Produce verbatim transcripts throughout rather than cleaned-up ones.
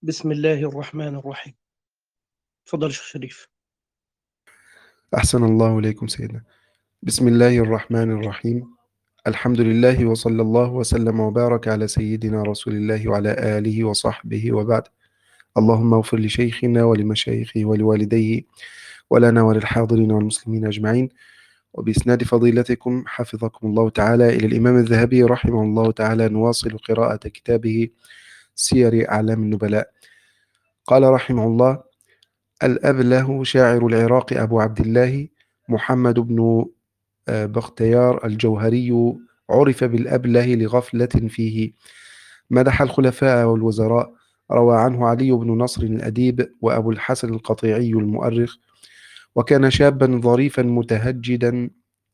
بسم الله الرحمن الرحيم. تفضل يا شيخ شريف. أحسن الله إليكم سيدنا. بسم الله الرحمن الرحيم. الحمد لله وصلى الله وسلم وبارك على سيدنا رسول الله وعلى آله وصحبه وبعد. اللهم اغفر لشيخنا ولمشايخه ولوالديه ولنا وللحاضرين والمسلمين أجمعين. وبإسناد فضيلتكم حفظكم الله تعالى إلى الإمام الذهبي رحمه الله تعالى نواصل قراءة كتابه سير أعلام النبلاء. قال رحمه الله: الأبله شاعر العراق أبو عبد الله محمد بن بختيار الجوهري عرف بالأبله لغفلة فيه. مدح الخلفاء والوزراء. روى عنه علي بن نصر الأديب وأبو الحسن القطيعي المؤرخ. وكان شابا ظريفا متهجدا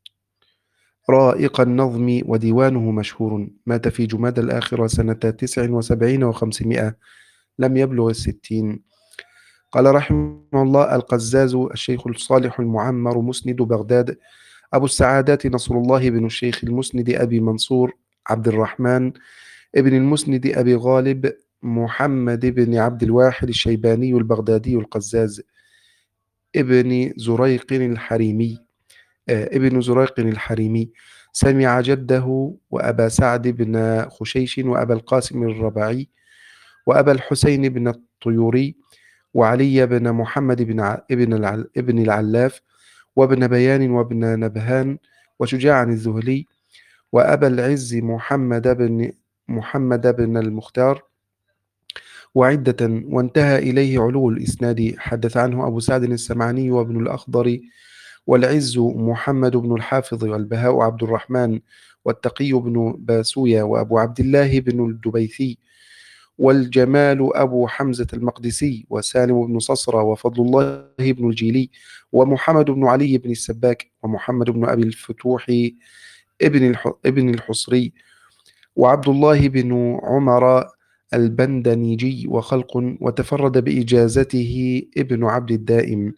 رائق النظم وديوانه مشهور. مات في جماد الآخرة سنة تسع وسبعين وخمسمائة، لم يبلغ الستين. قال رحمه الله: القزاز الشيخ الصالح المعمر مسند بغداد أبو السعادات نصر الله بن الشيخ المسند أبي منصور عبد الرحمن ابن المسند أبي غالب محمد بن عبد الواحد الشيباني البغدادي القزاز ابن زريق الحريمي آه، ابن زريق الحريمي. سمع جده وأبا سعد بن خشيش وأبا القاسم الرباعي وأبا الحسين بن الطيوري وعلي بن محمد بن ع- ابن العل- ابن العلاف وابن بيان وابن نبهان وشجاع الذهلي وأبا العز محمد بن محمد بن المختار وعدة. وانتهى إليه علو الإسناد. حدث عنه أبو سعد السمعاني وابن الأخضر والعز محمد بن الحافظ والبهاء عبد الرحمن والتقي بن باسوية وأبو عبد الله بن الدبيثي والجمال أبو حمزة المقدسي وسالم بن صصرة وفضل الله بن الجيلي ومحمد بن علي بن السباك ومحمد بن أبي الفتوح ابن الح... ابن الحصري وعبد الله بن عمر البندنيجي وخلق. وتفرد بإجازته ابن عبد الدائم.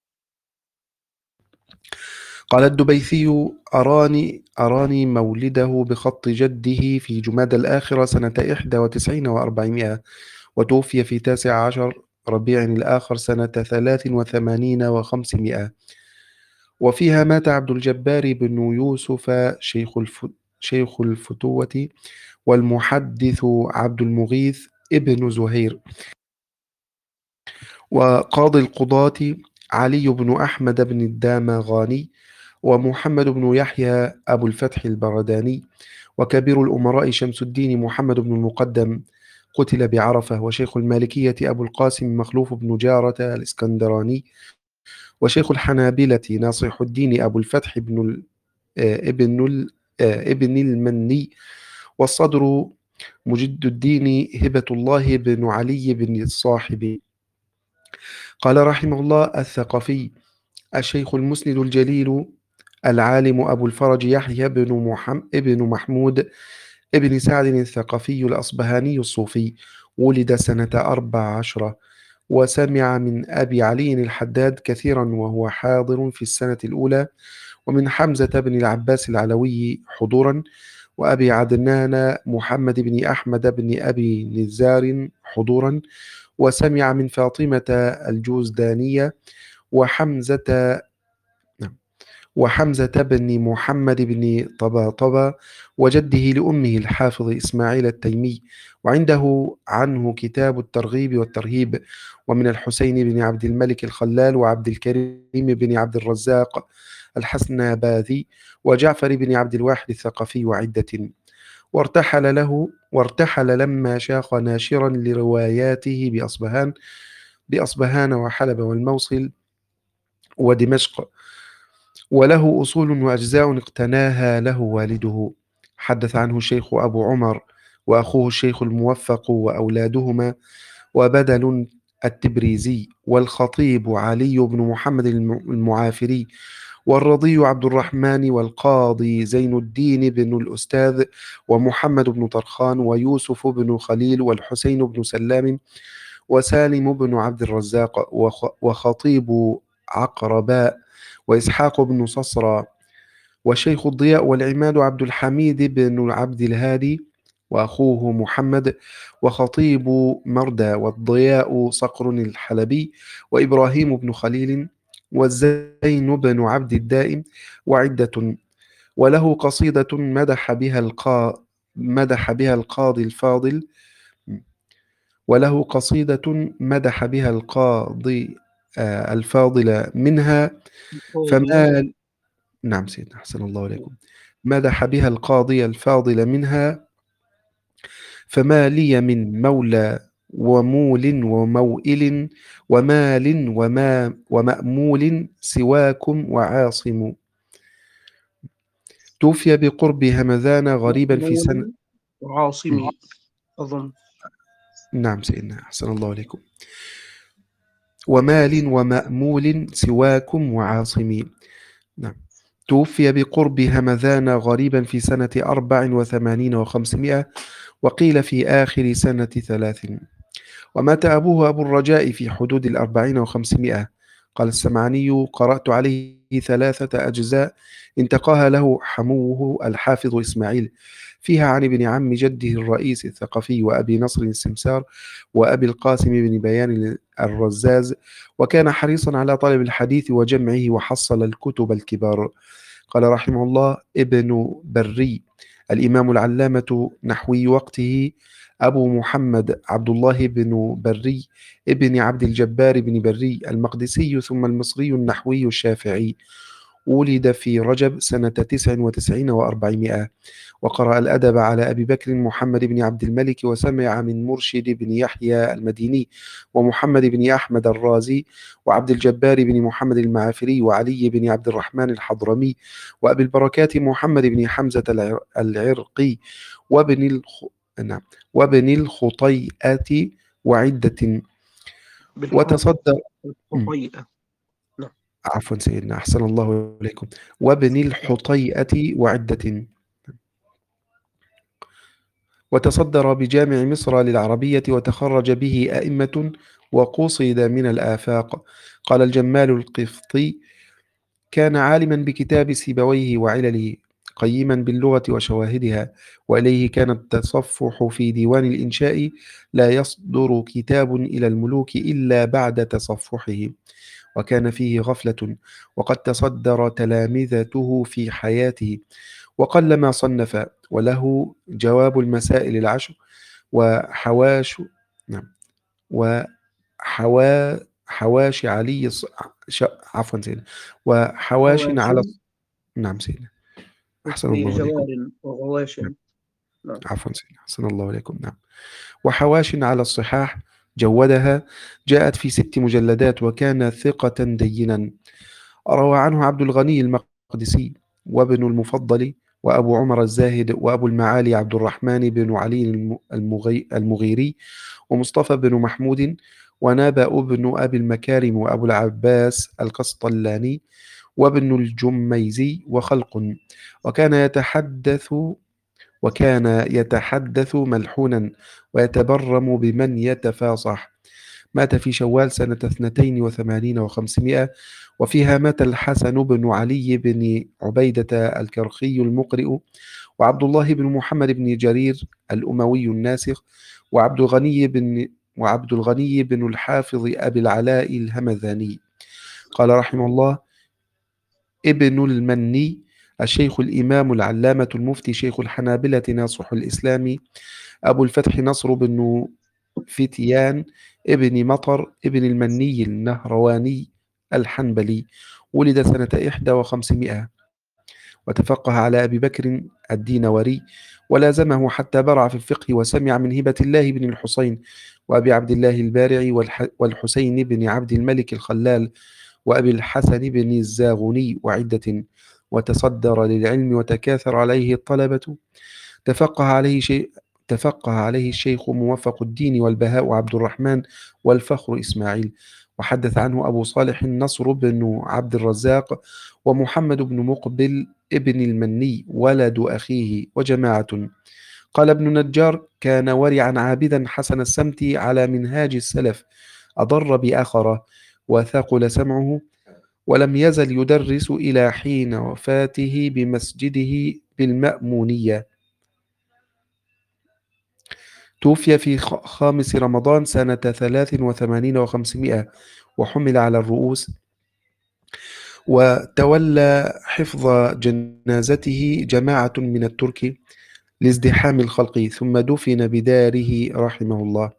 قال الدبيثي: أراني أراني مولده بخط جده في جماد الآخرة سنة إحدى وتسعين وأربعمائة، وتوفي في تاسع عشر ربيع الآخر سنة ثلاث وثمانين وخمسمائة. وفيها مات عبد الجبار بن يوسف شيخ الف... شيخ الفتوة والمحدث عبد المغيث ابن زهير. وقاضي القضاة علي بن أحمد بن الدامغاني ومحمد بن يحيى أبو الفتح البرداني. وكبير الأمراء شمس الدين محمد بن المقدم قتل بعرفة. وشيخ المالكية أبو القاسم مخلوف بن جارة الإسكندراني. وشيخ الحنابلة ناصح الدين أبو الفتح بن ال... آه، ابن ال... آه، ابن المني. والصدر مجد الدين هبة الله بن علي بن الصاحب. قال رحمه الله: الثقفي الشيخ المسند الجليل العالم أبو الفرج يحيى بن محمد ابن محمود ابن سعد الثقفي الأصبهاني الصوفي. ولد سنة أربع عشرة. وسمع من أبي علي الحداد كثيرا وهو حاضر في السنة الأولى، ومن حمزة بن العباس العلوي حضورا، وأبي عدنان محمد بن أحمد بن أبي نزار حضورا. وسمع من فاطمة الجوزدانية وحمزة نعم، وحمزة بن محمد بن طباطبة وجده لأمه الحافظ إسماعيل التيمي. وعنده عنه كتاب الترغيب والترهيب. ومن الحسين بن عبد الملك الخلال وعبد الكريم بن عبد الرزاق الحسناباذي وجعفر بن عبد الواحد الثقفي وعدة. وارتحل له وارتحل لما شاق ناشرا لرواياته بأصبهان بأصبهان وحلب والموصل ودمشق. وله أصول وأجزاء اقتناها له والده. حدث عنه الشيخ أبو عمر وأخوه الشيخ الموفق وأولادهما وبدل التبريزي والخطيب علي بن محمد الم- المعافري والرضي عبد الرحمن والقاضي زين الدين بن الأستاذ ومحمد بن طرخان ويوسف بن خليل والحسين بن سلام وسالم بن عبد الرزاق وخ- وخطيب عقرباء وإسحاق بن صصرى وشيخ الضياء والعماد عبد الحميد بن عبد الهادي وأخوه محمد، وخطيب مردى، والضياء صقر الحلبي، وإبراهيم بن خليل، والزين بن عبد الدائم، وعدة. وله قصيدة مدح بها القا مدح بها القاضي الفاضل وله قصيدة مدح بها القاضي آه، الفاضل منها فاضل. فما نعم سيدنا، أحسن الله إليكم. مدح بها القاضي الفاضل منها فما لي من مولى ومول وموئل ومال وما ومأمول سواكم وعاصم. توفي بقرب همذان غريبا في سنة. مأمول وعاصمي أظن. نعم سيدنا، أحسن الله إليكم. ومال ومأمول سواكم وعاصم. نعم. توفي بقرب همذان غريبا في سنة أربع وثمانين وخمسمائة، وقيل في آخر سنة ثلاث. ومات أبوه أبو الرجاء في حدود الأربعين وخمسمائة. قال السمعاني: قرأت عليه ثلاثة أجزاء انتقاها له حموه الحافظ إسماعيل، فيها عن ابن عم جده الرئيس الثقفي وأبي نصر السمسار وأبي القاسم بن بيان الرزاز، وكان حريصا على طلب الحديث وجمعه وحصل الكتب الكبار. قال رحمه الله: ابن بري الإمام العلامة نحوي وقته أبو محمد عبد الله بن بري ابن عبد الجبار بن بري المقدسي ثم المصري النحوي الشافعي. ولد في رجب سنة تسع وتسعين وأربعمائة، وقرأ الأدب على أبي بكر محمد بن عبد الملك، وسمع من مرشد بن يحيى المديني ومحمد بن أحمد الرازي وعبد الجبار بن محمد المعافري وعلي بن عبد الرحمن الحضرمي وأبي البركات محمد بن حمزة العر- العرقي وابن الخ... نعم وابن الخطيئة وعدة. وتصدر م، بالحطيئة. نعم. عفوا سيدنا، أحسن الله إليكم. وابن الحطيئة وعدة. وتصدر بجامع مصر للعربية، وتخرج به أئمة وقصد من الآفاق. قال الجمال القفطي: كان عالما بكتاب سيبويه وعلله، قيما باللغة وشواهدها، وإليه كان التصفح في ديوان الإنشاء: لا يصدر كتاب إلى الملوك إلا بعد تصفحه. وكان فيه غفلة، وقد تصدر تلامذته في حياته، وقلما صنف. وله جواب المسائل العشر، وحواش نعم وحوا حواشي علي الص... ش... عفوا سيدنا، وحواش على حواشم الص- نعم سيدنا، أحسن مثل الله إليكم. جوار نعم. وغواشم. نعم. عفوا سيدنا، أحسن الله إليكم. نعم. وحواش على الصحاح جودها، جاءت في ست مجلدات، وكان ثقة دينا. روى عنه عبد الغني المقدسي، وابن المفضل، وأبو عمر الزاهد، وأبو المعالي عبد الرحمن بن علي الم- المغي المغيري، ومصطفى بن محمود، ونابأ بن أبي المكارم، وأبو العباس القسطلاني، وابن الجميزي، وخلق. وكان يتحدث وكان يتحدث ملحونا، ويتبرم بمن يتفاصح. مات في شوال سنة اثنتين وثمانين وخمسمائة. وفيها مات الحسن بن علي بن عبيدة الكرخي المقرئ، وعبد الله بن محمد بن جرير الأموي الناسخ، وعبد الغني بن وعبد الغني بن الحافظ أبي العلاء الهمذاني. قال رحمه الله: ابن المني الشيخ الإمام العلامة المفتي شيخ الحنابلة ناصح الإسلام أبو الفتح نصر بن فتيان ابن مطر ابن المني النهرواني الحنبلي. ولد سنة إحدى وخمسمائة، وتفقه على أبي بكر الدينوري، ولازمه حتى برع في الفقه، وسمع من هبة الله بن الحسين وأبي عبد الله البارعي والح- والحسين بن عبد الملك الخلال وأبي الحسن بن الزاغني وعدة. وتصدر للعلم وتكاثر عليه الطلبة. تفقه عليه شيء تفقه عليه الشيخ موفق الدين والبهاء عبد الرحمن والفخر إسماعيل. وحدث عنه أبو صالح النصر بن عبد الرزاق، ومحمد بن مقبل ابن المني ولد أخيه، وجماعة. قال ابن نجار: كان ورعا عابدا حسن السمت على منهاج السلف، أضر بآخره، وثقل سمعه، ولم يزل يدرس إلى حين وفاته بمسجده بالمأمونية. توفي في خ- خامس رمضان سنة ثلاث وثمانين وخمسمائة، وحمل على الرؤوس، وتولى حفظ جنازته جماعة من الترك لازدحام الخلق، ثم دفن بداره رحمه الله.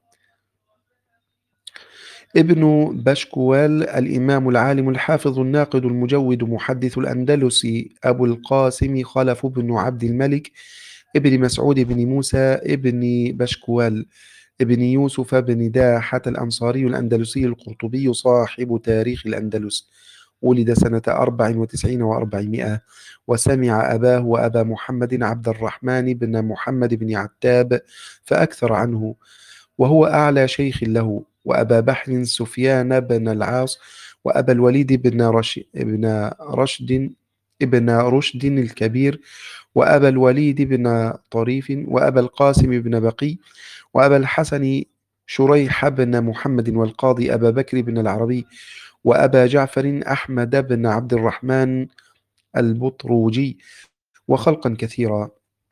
ابن بشكوال الإمام العالم الحافظ الناقد المجود محدث الأندلس أبو القاسم خلف بن عبد الملك ابن مسعود بن موسى ابن بشكوال ابن يوسف بن داحة الأنصاري الأندلسي القرطبي صاحب تاريخ الأندلس، ولد سنة أربع وتسعين وأربعمائة، وسمع أباه وأبا محمد عبد الرحمن بن محمد بن عتاب فأكثر عنه، وهو أعلى شيخ له، وأبا بحر سفيان بن العاص، وأبا الوليد بن رش بن رشد ابن رشد الكبير، وأبا الوليد بن طريف، وأبا القاسم بن بقي، وأبا الحسن شريح بن محمد، والقاضي أبا بكر بن العربي، وأبا جعفر أحمد بن عبد الرحمن البطروجي، وخلقا كثيرا.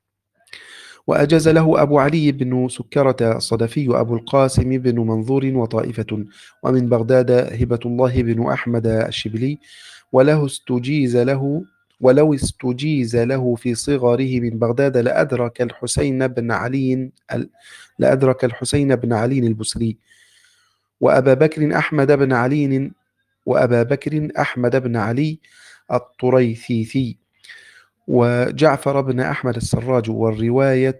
وأجاز له أبو علي بن سكرة الصدفي أبو القاسم بن منظور وطائفة، ومن بغداد هبة الله بن أحمد الشبلي، وله استجيز له ولو استجيز له في صغره من بغداد لأدرك الحسين بن علي لأدرك الحسين بن علي البصري، وأبا بكر أحمد بن علي وأبا بكر أحمد بن علي الطريثيثي، وجعفر بن أحمد السراج، والرواية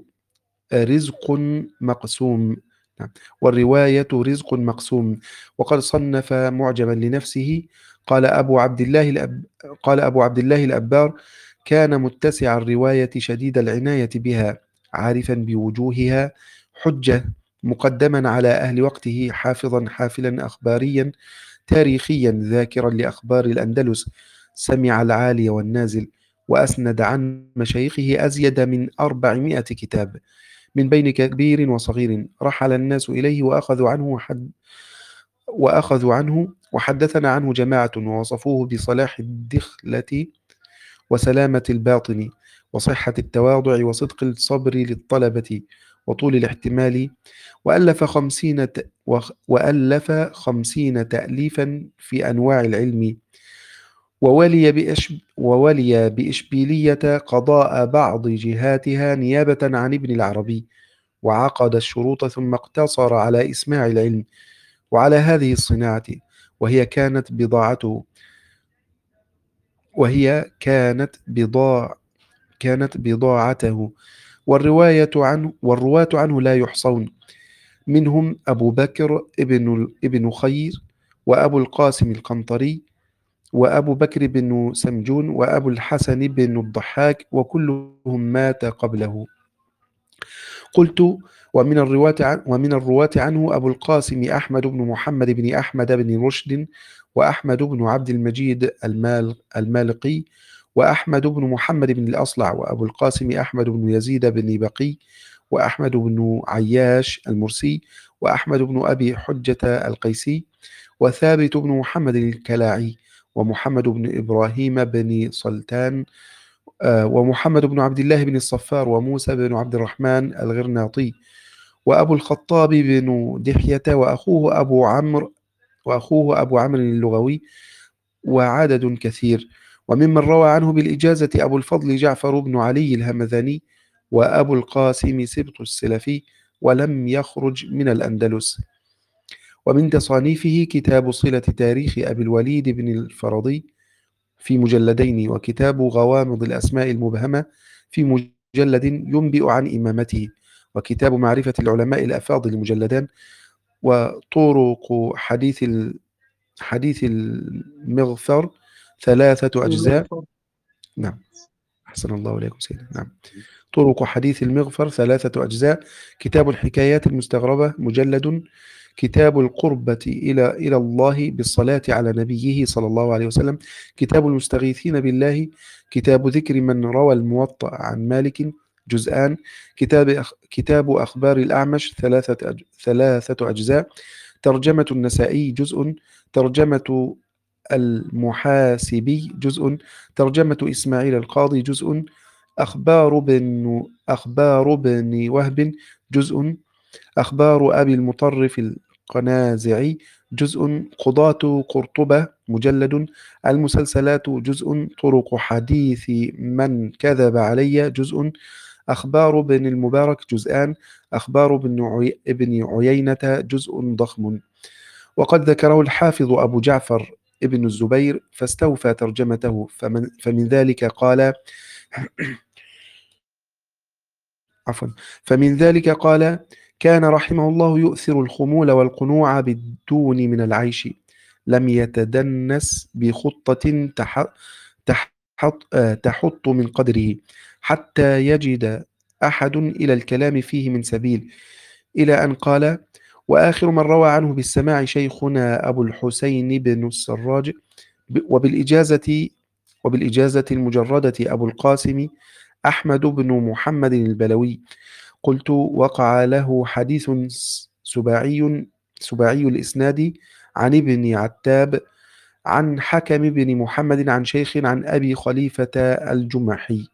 رزق مقسوم. نعم. والرواية رزق مقسوم. وقد صنف معجما لنفسه. قال أبو عبد الله الأب... قال أبو عبد الله الأبار: كان متسع الرواية شديد العناية بها، عارفا بوجوهها، حجة، مقدما على أهل وقته، حافظا حافلا أخباريا تاريخيا، ذاكرا لأخبار الأندلس، سمع العالي والنازل، وأسند عن مشايخه أزيد من أربعمائة كتاب، من بين كبير وصغير، رحل الناس إليه وأخذوا عنه حد وأخذوا عنه وحدثنا عنه جماعة، ووصفوه بصلاح الدخلة وسلامة الباطن وصحة التواضع وصدق الصبر للطلبة وطول الاحتمال، وألف خمسين ت... وخ- وألف خمسين تأليفا في أنواع العلم، وولي بإشب وولي بإشبيلية قضاء بعض جهاتها نيابة عن ابن العربي، وعقد الشروط ثم اقتصر على إسماع العلم وعلى هذه الصناعة، وهي كانت بضاعته وهي كانت بضاع كانت بضاعته. والرواية عنه والرواة عنه لا يحصون، منهم أبو بكر ابن ابن خير، وأبو القاسم القنطري، وأبو بكر بن سمجون، وأبو الحسن بن الضحاك، وكلهم مات قبله. قلت: ومن الرواة عن ومن الرواة عنه أبو القاسم أحمد بن محمد بن أحمد بن رشد، وأحمد بن عبد المجيد المال المالقي، وأحمد بن محمد بن الأصلع، وأبو القاسم أحمد بن يزيد بن بقي، وأحمد بن عياش المرسي، وأحمد بن أبي حجة القيسي، وثابت بن محمد الكلاعي، ومحمد بن إبراهيم بن سلطان، آه، ومحمد بن عبد الله بن الصفار، وموسى بن عبد الرحمن الغرناطي، وأبو الخطاب بن دحية، وأخوه أبو عمرو وأخوه أبو عمرو اللغوي، وعدد كثير. وممن روى عنه بالإجازة أبو الفضل جعفر بن علي الهمذاني، وأبو القاسم سبط السلفي، ولم يخرج من الأندلس. ومن تصانيفه كتاب صلة تاريخ أبي الوليد بن الفرضي في مجلدين، وكتاب غوامض الأسماء المبهمة في مجلد ينبئ عن إمامته، وكتاب معرفة العلماء الأفاضل مجلدان، وطرق حديث ال- حديث المغفر ثلاثة أجزاء. المغفر. نعم. أحسن الله إليكم سيدنا. نعم. طرق حديث المغفر ثلاثة أجزاء. كتاب الحكايات المستغربة مجلد. كتاب القربة إلى إلى الله بالصلاة على نبيه صلى الله عليه وسلم. كتاب المستغيثين بالله. كتاب ذكر من روى الموطأ عن مالك جزءان. كتاب أخ كتاب أخبار الأعمش ثلاثة أج ثلاثة أجزاء. ترجمة النسائي جزء. ترجمة المحاسبي جزء. ترجمة إسماعيل القاضي جزء. أخبار بن أخبار بن وهب جزء. أخبار أبي المطرف القنازعي جزء، قضاة قرطبة مجلد، المسلسلات جزء، طرق حديث من كذب علي جزء، أخبار ابن المبارك جزءان، أخبار ابن عي... ابن عيينة جزء ضخم. وقد ذكره الحافظ أبو جعفر ابن الزبير فاستوفى ترجمته، فمن, فمن ذلك قال عفوا فمن ذلك قال: كان رحمه الله يؤثر الخمول والقنوع بالدون من العيش، لم يتدنس بخطة تح... تحط... آه، تحط من قدره، حتى يجد أحد إلى الكلام فيه من سبيل، إلى أن قال: وآخر من روى عنه بالسماع شيخنا أبو الحسين بن السراج، ب- وبالإجازة وبالإجازة المجردة أبو القاسم أحمد بن محمد البلوي. قلت: وقع له حديث س- سباعي سباعي الإسناد عن ابن عتاب عن حكم بن محمد عن شيخ عن أبي خليفة الجمحي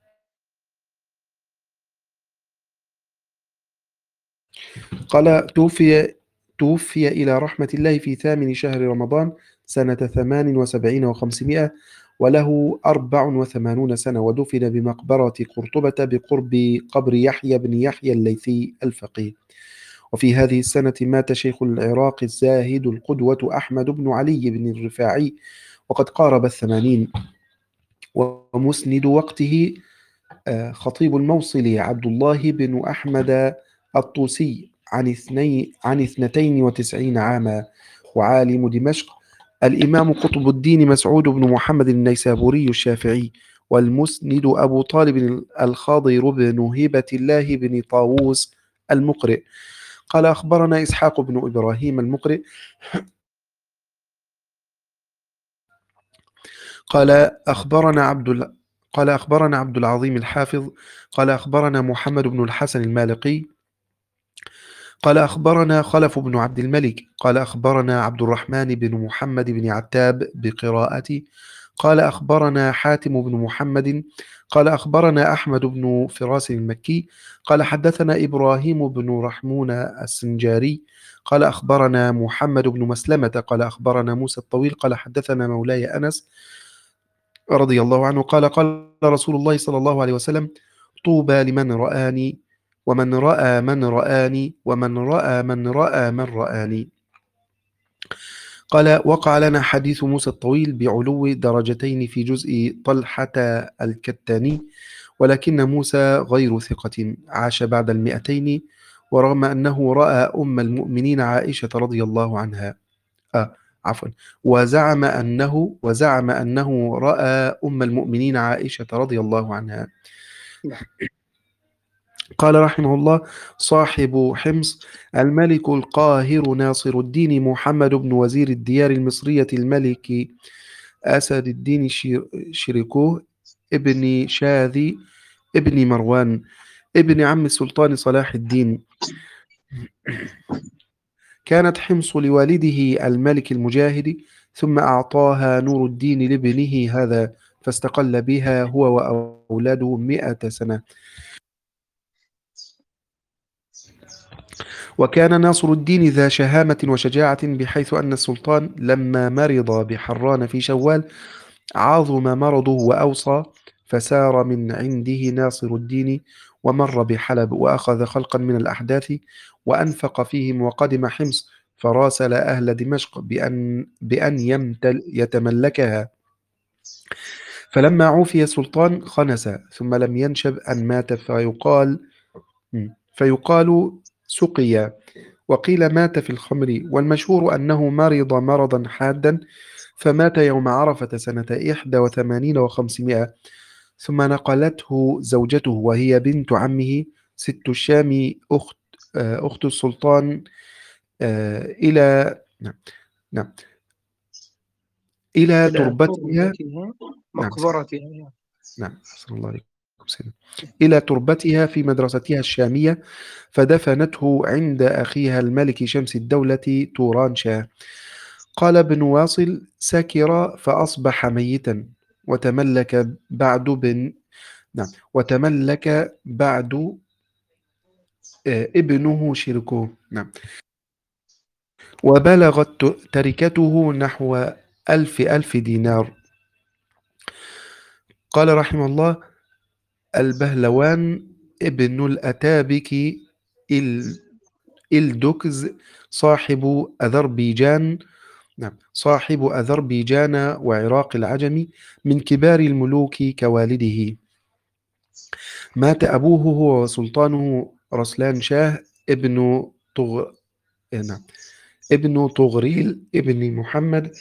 قال: توفي توفي إلى رحمة الله في ثامن شهر رمضان سنة ثمان وسبعين وخمسمائة، وله أربع وثمانون سنة، ودفن بمقبرة قرطبة بقرب قبر يحيى بن يحيى الليثي الفقيه. وفي هذه السنة مات شيخ العراق الزاهد القدوة أحمد بن علي بن الرفاعي، وقد قارب الثمانين. ومسند وقته آه، خطيب الموصل عبد الله بن أحمد الطوسي عن اثنين عن اثنتين وتسعين عاما. وعالم دمشق الإمام قطب الدين مسعود بن محمد النيسابوري الشافعي. والمسند أبو طالب الخاضر بن هبة الله بن طاووس المقرئ. قال: أخبرنا إسحاق بن إبراهيم المقرئ قال: أخبرنا عبد ال... قال أخبرنا عبد العظيم الحافظ قال: أخبرنا محمد بن الحسن المالقي قال: أخبرنا خلف بن عبد الملك قال: أخبرنا عبد الرحمن بن محمد بن عتاب بقراءتي قال: أخبرنا حاتم بن محمد قال: أخبرنا أحمد بن فراس المكي قال: حدثنا إبراهيم بن رحمون السنجاري قال: أخبرنا محمد بن مسلمة قال: أخبرنا موسى الطويل قال: حدثنا مولاي أنس رضي الله عنه قال: قال رسول الله صلى الله عليه وسلم: طوبى لمن رآني ومن رأى من رآني ومن رأى من رأى من رآني. قال: وقع لنا حديث موسى الطويل بعلو درجتين في جزء طلحة الكتاني، ولكن موسى غير ثقة، عاش بعد المئتين، ورغم أنه رأى أم المؤمنين عائشة رضي الله عنها آه عفوا وزعم أنه وزعم أنه رأى أم المؤمنين عائشة رضي الله عنها. نعم. قال رحمه الله: صاحب حمص الملك القاهر ناصر الدين محمد بن وزير الديار المصرية الملك أسد الدين شير- شيركوه ابن شاذي ابن مروان ابن عم السلطان صلاح الدين. كانت حمص لوالده الملك المجاهد، ثم أعطاها نور الدين لابنه هذا، فاستقل بها هو وأولاده مئة سنة. وكان ناصر الدين ذا شهامة وشجاعة، بحيث أن السلطان لما مرض بحران في شوال عظم مرضه وأوصى، فسار من عنده ناصر الدين ومر بحلب، وأخذ خلقا من الأحداث وأنفق فيهم، وقدم حمص فراسل أهل دمشق بأن, بأن يمتل يتملكها. فلما عوفي السلطان خنس، ثم لم ينشب أن مات، فيقال فيقال سقيا، وقيل مات في الخمر، والمشهور أنه مرض مرضا حادا فمات يوم عرفة سنة إحدى وثمانين وخمسمائة. ثم نقلته زوجته وهي بنت عمه ست الشام أخت آه، أخت السلطان آه، إلى نعم نعم إلى إلى تربتها. تربتها نعم مقبرتها. نعم صلى الله عليه وسلم. إلى تربتها في مدرستها الشامية، فدفنته عند أخيها الملك شمس الدولة توران شاه. قال ابن واصل: سكر فأصبح ميتا، وتملك بعد بن نعم وتملك بعد آه، ابنه شركه. نعم. وبلغت تركته نحو ألف ألف دينار. قال رحمه الله: البهلوان ابن الأتابك ال- إلدوكز صاحب أذربيجان. نعم، صاحب أذربيجان وعراق العجم، من كبار الملوك كوالده. مات أبوه هو وسلطانه رسلان شاه ابن طغ... آه، نعم، ابن طغريل ابن محمد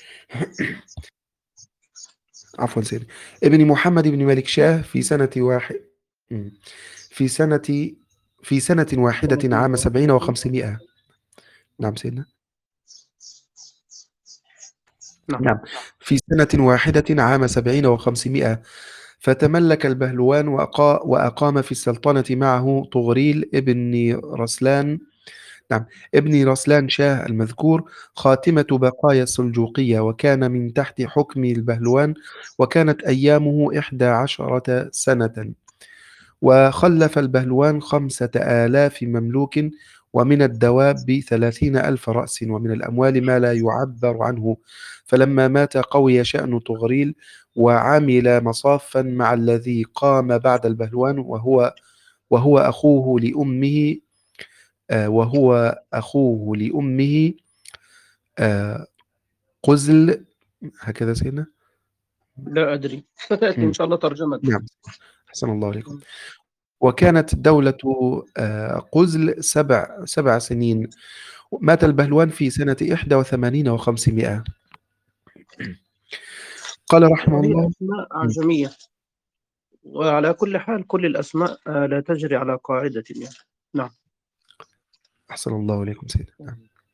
عفوا سيدي، ابن محمد بن ملك شاه في سنة واحد مم. في سنة في سنة واحدة عام سبعين وخمسمائة. نعم سيدنا. نعم. نعم، في سنة واحدة عام سبعين وخمسمائة. فتملك البهلوان وأقا وأقام في السلطنة معه طغريل ابن رسلان. نعم، ابن رسلان شاه المذكور، خاتمة بقايا السلجوقية، وكان من تحت حكم البهلوان، وكانت أيامه إحدى عشرة سنة. وخلف البهلوان خمسة آلاف مملوك، ومن الدواب ثلاثين ألف رأس، ومن الأموال ما لا يعبر عنه. فلما مات قوي شأن طغريل، وعمل مصافا مع الذي قام بعد البهلوان، وهو وهو أخوه لأمه آه، وهو أخوه لأمه آه، قزل. هكذا سيدنا. لا أدري ستأتي إن مم. شاء الله ترجمته. نعم، أحسن الله عليكم. وكانت دولة آه، قزل سبع سبع سنين. مات البهلوان في سنة إحدى وثمانين وخمسمائة. قال رحمه هذه الله. أسماء مم. أعجمية، وعلى كل حال كل الأسماء آه، لا تجري على قاعدة يعني. نعم. أحسن الله عليكم سيدنا. نعم.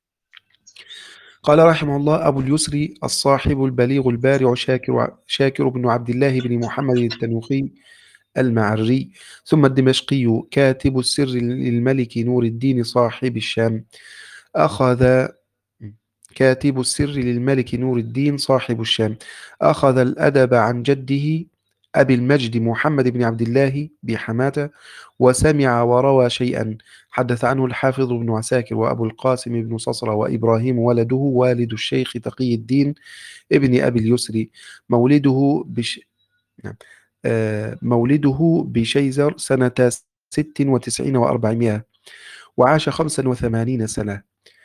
قال رحمه الله: أبو اليسري الصاحب البليغ البارع شاكر شاكر بن عبد الله بن محمد التنوخي المعري، ثم الدمشقي، كاتب السر للملك نور الدين صاحب الشام. أخذ كاتب السر للملك نور الدين صاحب الشام. أخذ الأدب عن جده أبي المجد محمد بن عبد الله بحماة، وسمع وروى شيئا. حدث عنه الحافظ بن عساكر، وأبو القاسم بن صصرة، وإبراهيم ولده والد الشيخ تقي الدين ابن أبي اليسري، مولده بش... نعم. آه، مولده بشيزر سنة ست وتسعين وأربعمائة، وعاش خمسا وثمانين سنة.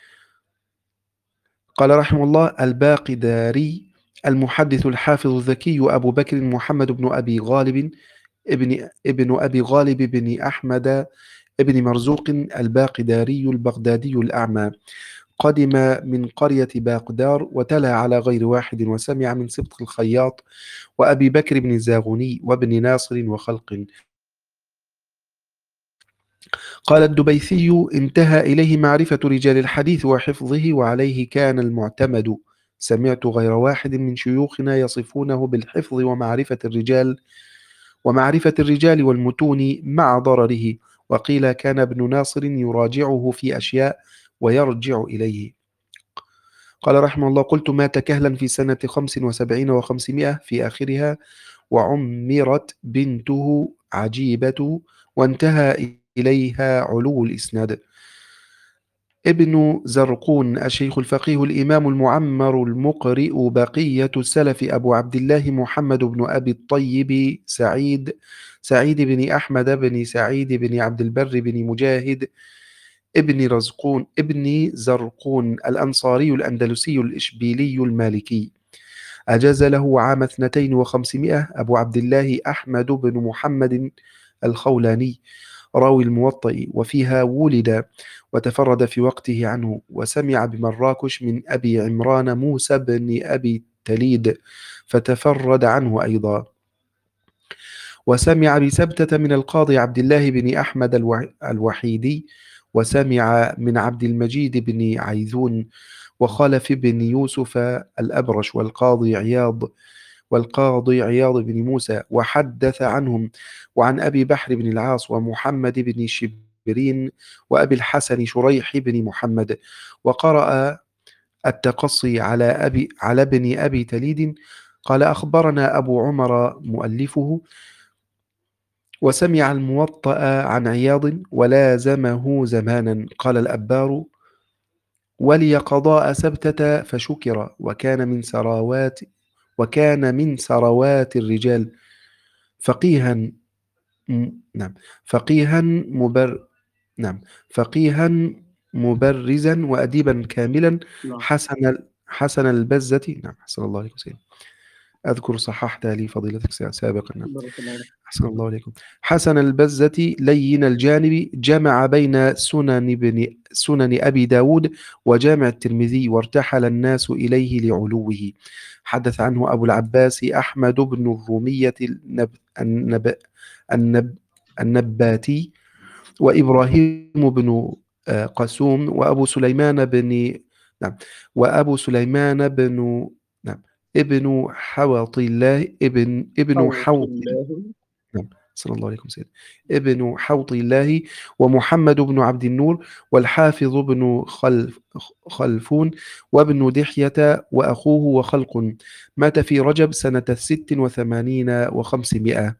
قال رحمه الله: الباقداري المحدث الحافظ الذكي أبو بكر محمد بن أبي غالب ابن ابن أبي غالب بن أحمد ابن مرزوق الباقداري البغدادي الأعمى، قدم من قرية باقدار، وتلا على غير واحد، وسمع من سبط الخياط وأبي بكر بن الزاغني وابن ناصر وخلق. قال الدبيثي: انتهى إليه معرفة رجال الحديث وحفظه، وعليه كان المعتمد. سمعت غير واحد من شيوخنا يصفونه بالحفظ ومعرفة الرجال ومعرفة الرجال والمتون مع ضرره. وقيل كان ابن ناصر يراجعه في أشياء ويرجع إليه. قال رحمه الله: قلت: مات كهلا في سنة خمس وسبعين وخمسمائة في آخرها، وعمرت بنته عجيبة، وانتهى إليها علو الإسناد. ابن زرقون الشيخ الفقيه الإمام المعمر المقرئ بقية السلف أبو عبد الله محمد بن أبي الطيب سعيد سعيد بن أحمد بن سعيد بن عبد البر بن مجاهد ابن رزقون ابن زرقون الأنصاري الأندلسي الإشبيلي المالكي، أجاز له عام اثنتين وخمسمائة أبو عبد الله أحمد بن محمد الخولاني، راوي الموطأ، وفيها ولد، وتفرد في وقته عنه. وسمع بمراكش من أبي عمران موسى بن أبي تليد، فتفرد عنه أيضا. وسمع بسبتة من القاضي عبد الله بن أحمد الوح- الوحيدي. وسمع من عبد المجيد بن عيذون، وخلف بن يوسف الأبرش، والقاضي عياض والقاضي عياض بن موسى، وحدث عنهم. وعن أبي بحر بن العاص، ومحمد بن شبرين، وأبي الحسن شريح بن محمد. وقرأ التقصي على أبي على ابن أبي تليد. قال: أخبرنا أبو عمر مؤلفه، وسمع الموطأ عن عياض ولازمه زمانا. قال الأبار: ولي قضاء سبتة فشكر، وكان من سراوات وكان من سروات الرجال فقيها م- نعم فقيها مبر نعم فقيها مبرزا وأديبا كاملا، نعم. حسن ال- حسن البزة. نعم، حسن الله عليكم سيدي. أذكر صححت لي فضيلتك سا- سابقا. نعم. بارك الله فيك. أحسن الله عليكم. حسن البزة لين الجانب، جمع بين سنن بن سنن أبي داود وجامع الترمذي، وارتحل الناس إليه لعلوه. حدث عنه أبو العباس أحمد بن الرومية النب النب النب النباتي، وإبراهيم بن آه، قسوم، وأبو سليمان بن نعم وأبو سليمان بن نعم ابن حوط الله ابن ابن حوط حوط الله. نعم صلى الله عليكم سيدنا. ابن حوط الله، ومحمد بن عبد النور، والحافظ بن خلف خلفون، وابن دحية وأخوه، وخلق. مات في رجب سنة ست وثمانين وخمسمائة.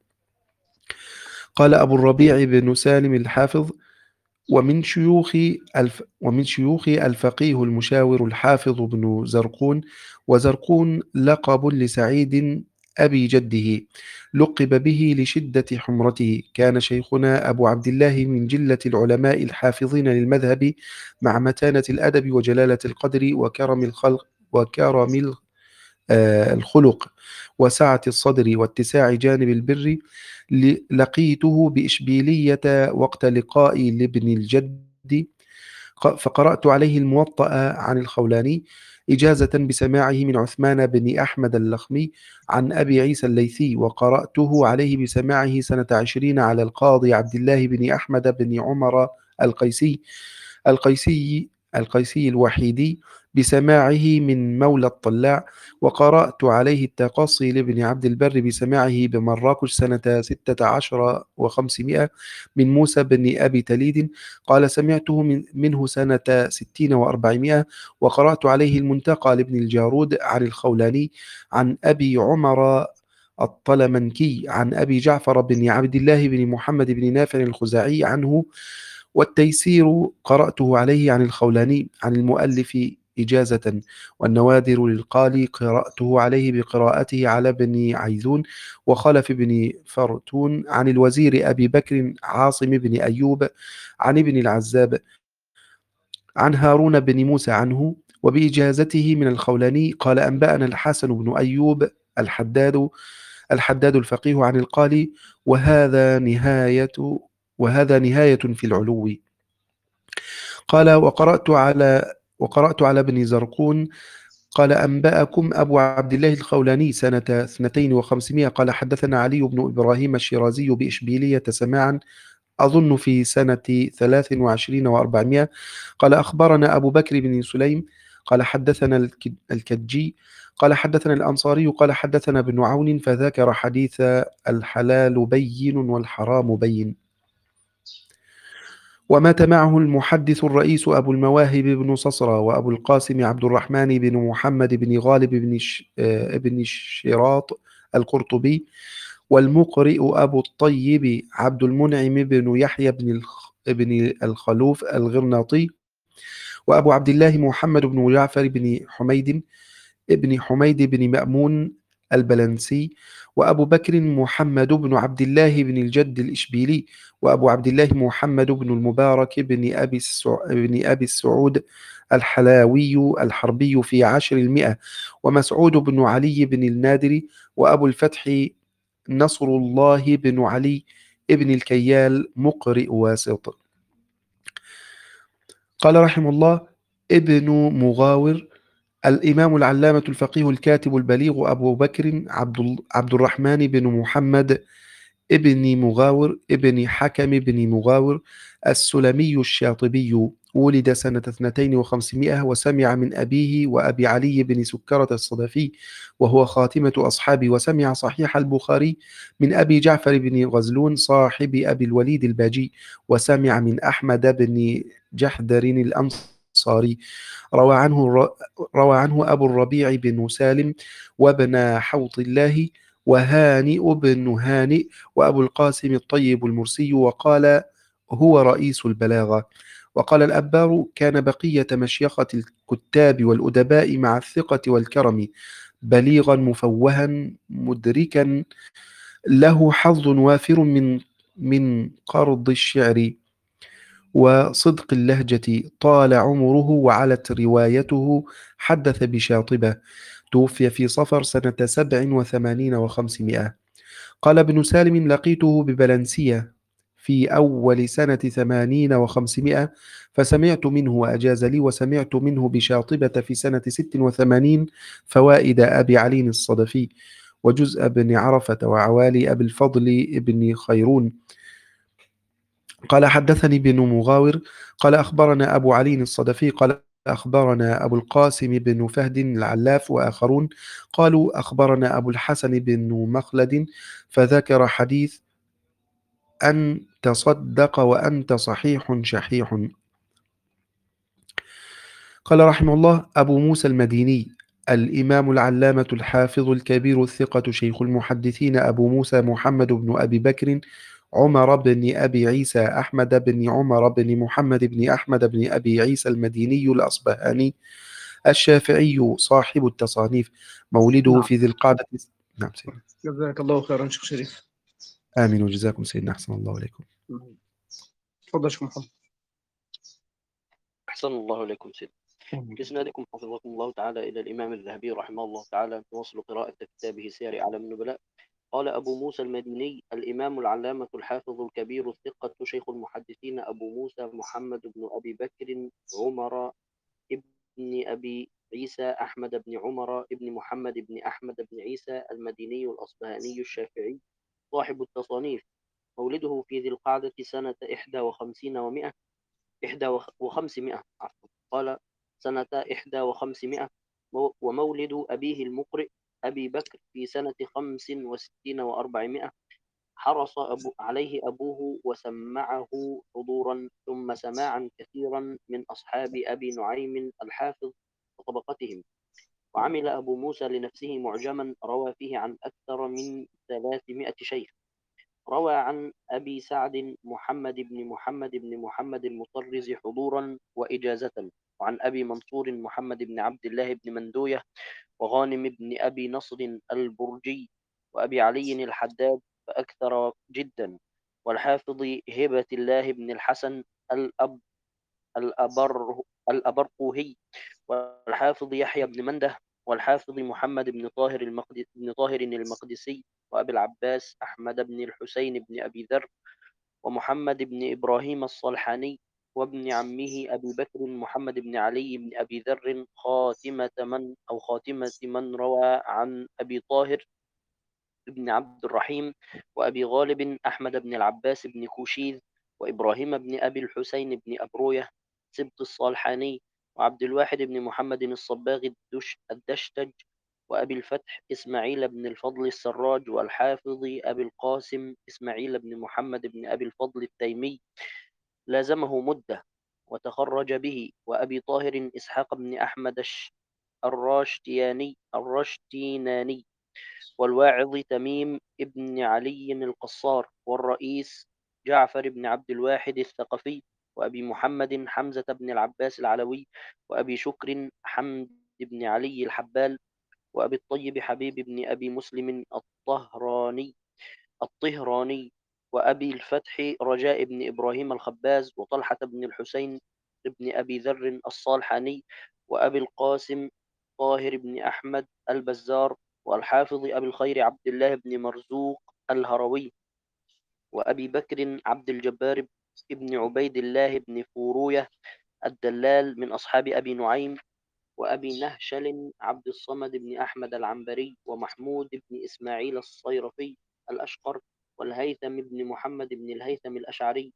قال أبو الربيع بن سالم الحافظ: ومن شيوخ الف ومن شيوخ الفقيه المشاور الحافظ بن زرقون. وزرقون لقب لسعيد أبي جده، لقب به لشدة حمرته. كان شيخنا أبو عبد الله من جلة العلماء الحافظين للمذهب، مع متانة الأدب وجلالة القدر وكرم الخلق وكرم آه، الخلق وسعة الصدر واتساع جانب البر. ل- لقيته بإشبيلية وقت لقائي لابن الجد، ق- فقرأت عليه الموطأ عن الخولاني إجازة بسماعه من عثمان بن أحمد اللخمي عن أبي عيسى الليثي، وقرأته عليه بسماعه سنة عشرين على القاضي عبد الله بن أحمد بن عمر القيسي القيسي القيسي الوحيدي بسماعه من مولى الطلاع. وقرأت عليه التقصي لابن عبد البر بسماعه بمراكش سنة ستة عشر وخمسمائة من موسى بن أبي تليد. قال: سمعته من منه سنة ستين وأربعمائة. وقرأت عليه المنتقى لابن الجارود عن الخولاني عن أبي عمر الطلمنكي عن أبي جعفر بن عبد الله بن محمد بن نافع الخزاعي عنه. والتيسير قرأته عليه عن الخولاني عن المؤلف إجازة. والنوادر للقالي قرأته عليه بقراءته على ابن عيزون وخلف بن فرتون عن الوزير أبي بكر عاصم بن أيوب عن ابن العزاب عن هارون بن موسى عنه. وبإجازته من الخولاني قال: أنبأنا الحسن بن أيوب الحداد الحداد الفقيه عن القالي. وهذا نهاية وهذا نهاية في العلو. قال: وقرأت على وقرأت على ابن زرقون قال: أنبأكم أبو عبد الله الخولاني سنة اثنتين وخمسمائة. قال: حدثنا علي بن إبراهيم الشيرازي بإشبيلية سماعا، أظن في سنة ثلاث وعشرين وأربعمائة. قال: أخبرنا أبو بكر بن سليم قال: حدثنا الك- الكجي قال: حدثنا الأنصاري قال: حدثنا ابن عون، فذكر حديث الحلال بين والحرام بين. ومات معه المحدث الرئيس أبو المواهب بن صصرة، وأبو القاسم عبد الرحمن بن محمد بن غالب بن ش... آه، بن الشراط القرطبي، والمقرئ أبو الطيب عبد المنعم بن يحيى بن الخ... بن الخلوف الغرناطي، وأبو عبد الله محمد بن جعفر بن حميد ابن حميد بن مأمون البلنسي، وأبو بكر محمد بن عبد الله بن الجد الإشبيلي، وأبو عبد الله محمد بن المبارك بن أبي, السع... بن أبي السعود الحلاوي الحربي في عشر المئة، ومسعود بن علي بن النادري، وأبو الفتح نصر الله بن علي ابن الكيال مقرئ واسط. قال رحمه الله: ابن مغاور الإمام العلامة الفقيه الكاتب البليغ أبو بكر عبد, ال- عبد الرحمن بن محمد ابن مغاور ابن حكم بن مغاور السلمي الشاطبي، ولد سنة اثنتين وخمسمائة. وسمع من أبيه وأبي علي بن سكرة الصدفي، وهو خاتمة أصحابه. وسمع صحيح البخاري من أبي جعفر بن غزلون صاحب أبي الوليد الباجي. وسمع من أحمد بن جحدر الأنصاري. روى عنه روى عنه أبو الربيع بن سالم وابن حوط الله وهانئ بن هانئ، وأبو القاسم الطيب المرسي، وقال هو رئيس البلاغة. وقال الأبار كان بقية مشيخة الكتاب والأدباء مع الثقة والكرم، بليغا مفوها مدركا، له حظ وافر من من قرض الشعر وصدق اللهجة، طال عمره وعلت روايته، حدث بشاطبة. توفي في صفر سنة سبع وثمانين وخمسمائة. قال ابن سالم لقيته ببلنسية في أول سنة ثمانين وخمسمائة، فسمعت منه وأجاز لي، وسمعت منه بشاطبة في سنة ست وثمانين فوائد أبي علي الصدفي، وجزء بن عرفة، وعوالي أبي الفضل ابن خيرون. قال حدثني بن مغاور قال أخبرنا أبو علي الصدفي قال أخبرنا أبو القاسم بن فهد العلاف وآخرون قالوا أخبرنا أبو الحسن بن مخلد، فذكر حديث أن تصدق وأنت صحيح شحيح. قال رحمه الله أبو موسى المديني الإمام العلامة الحافظ الكبير الثقة شيخ المحدثين أبو موسى محمد بن أبي بكر عمر بن أبي عيسى أحمد بن عمر بن محمد بن أحمد بن أبي عيسى المديني الأصبهاني الشافعي صاحب التصانيف، مولده نعم. في ذي القعدة. نعم سيدنا. جزاك الله خيرا شيخ شريف. آمين وجزاكم سيدنا، أحسن الله إليكم. نعم. تفضل شيخ محمد. أحسن الله إليكم سيدي. آمين. بإسنادكم حفظكم الله تعالى إلى الإمام الذهبي رحمه الله تعالى، نواصل قراءة كتابه سير أعلام النبلاء. قال أبو موسى المديني الإمام العلامة الحافظ الكبير الثقة شيخ المحدثين أبو موسى محمد بن أبي بكر عمر ابن أبي عيسى أحمد بن عمر ابن محمد بن أحمد بن عيسى المديني الأصبهاني الشافعي صاحب التصانيف، مولده في ذي القعدة سنة إحدى وخمسين ومائة إحدى وخمسمائة عفوا قال سنة إحدى وخمسمائة، ومولد أبيه المقرئ أبي بكر في سنة خمس وستين وأربعمائة. حرص أبو عليه أبوه وسمعه حضورا ثم سماعا كثيرا من أصحاب أبي نعيم الحافظ وطبقتهم. وعمل أبو موسى لنفسه معجما روى فيه عن أكثر من ثلاثمائة شيخ. روى عن أبي سعد محمد بن محمد بن محمد المطرز حضورا وإجازة، وعن أبي منصور محمد بن عبد الله بن مندوية، وغانم بن أبي نصر البرجي، وأبي علي الحداد فأكثر جدا، والحافظ هبة الله بن الحسن الأب الأبر الأبرقوهي، والحافظ يحيى بن منده، والحافظ محمد بن طاهر المقدس بن طاهر المقدسي، وأبي العباس أحمد بن الحسين بن أبي ذر، ومحمد بن إبراهيم الصلحاني، وابن عمه أبي بكر محمد بن علي بن أبي ذر، خاتمة من أو خاتمة من روى عن أبي طاهر بن عبد الرحيم، وأبي غالب أحمد بن العباس بن كوشيذ، وإبراهيم بن أبي الحسين بن أبروية سبط الصالحاني، وعبد الواحد بن محمد الصباغ الدش الدشتج، وأبي الفتح إسماعيل بن الفضل السراج، والحافظ أبي القاسم إسماعيل بن محمد بن أبي الفضل التيمي، لازمه مدة وتخرج به. وأبي طاهر إسحاق بن أحمد الراشتياني الراشتيناني، والواعظ تميم ابن علي القصار، والرئيس جعفر بن عبد الواحد الثقفي، وأبي محمد حمزة بن العباس العلوي، وأبي شكر حمد بن علي الحبال، وأبي الطيب حبيب بن أبي مسلم الطهراني الطهراني، وأبي الفتح رجاء بن إبراهيم الخباز، وطلحة بن الحسين بن أبي ذر الصالحاني، وأبي القاسم طاهر بن أحمد البزار، والحافظ أبي الخير عبد الله بن مرزوق الهروي، وأبي بكر عبد الجبار بن عبيد الله بن فوروية الدلال من أصحاب أبي نعيم، وأبي نهشل عبد الصمد بن أحمد العنبري، ومحمود بن إسماعيل الصيرفي الأشقر، والهيثم بن محمد بن الهيثم الأشعري،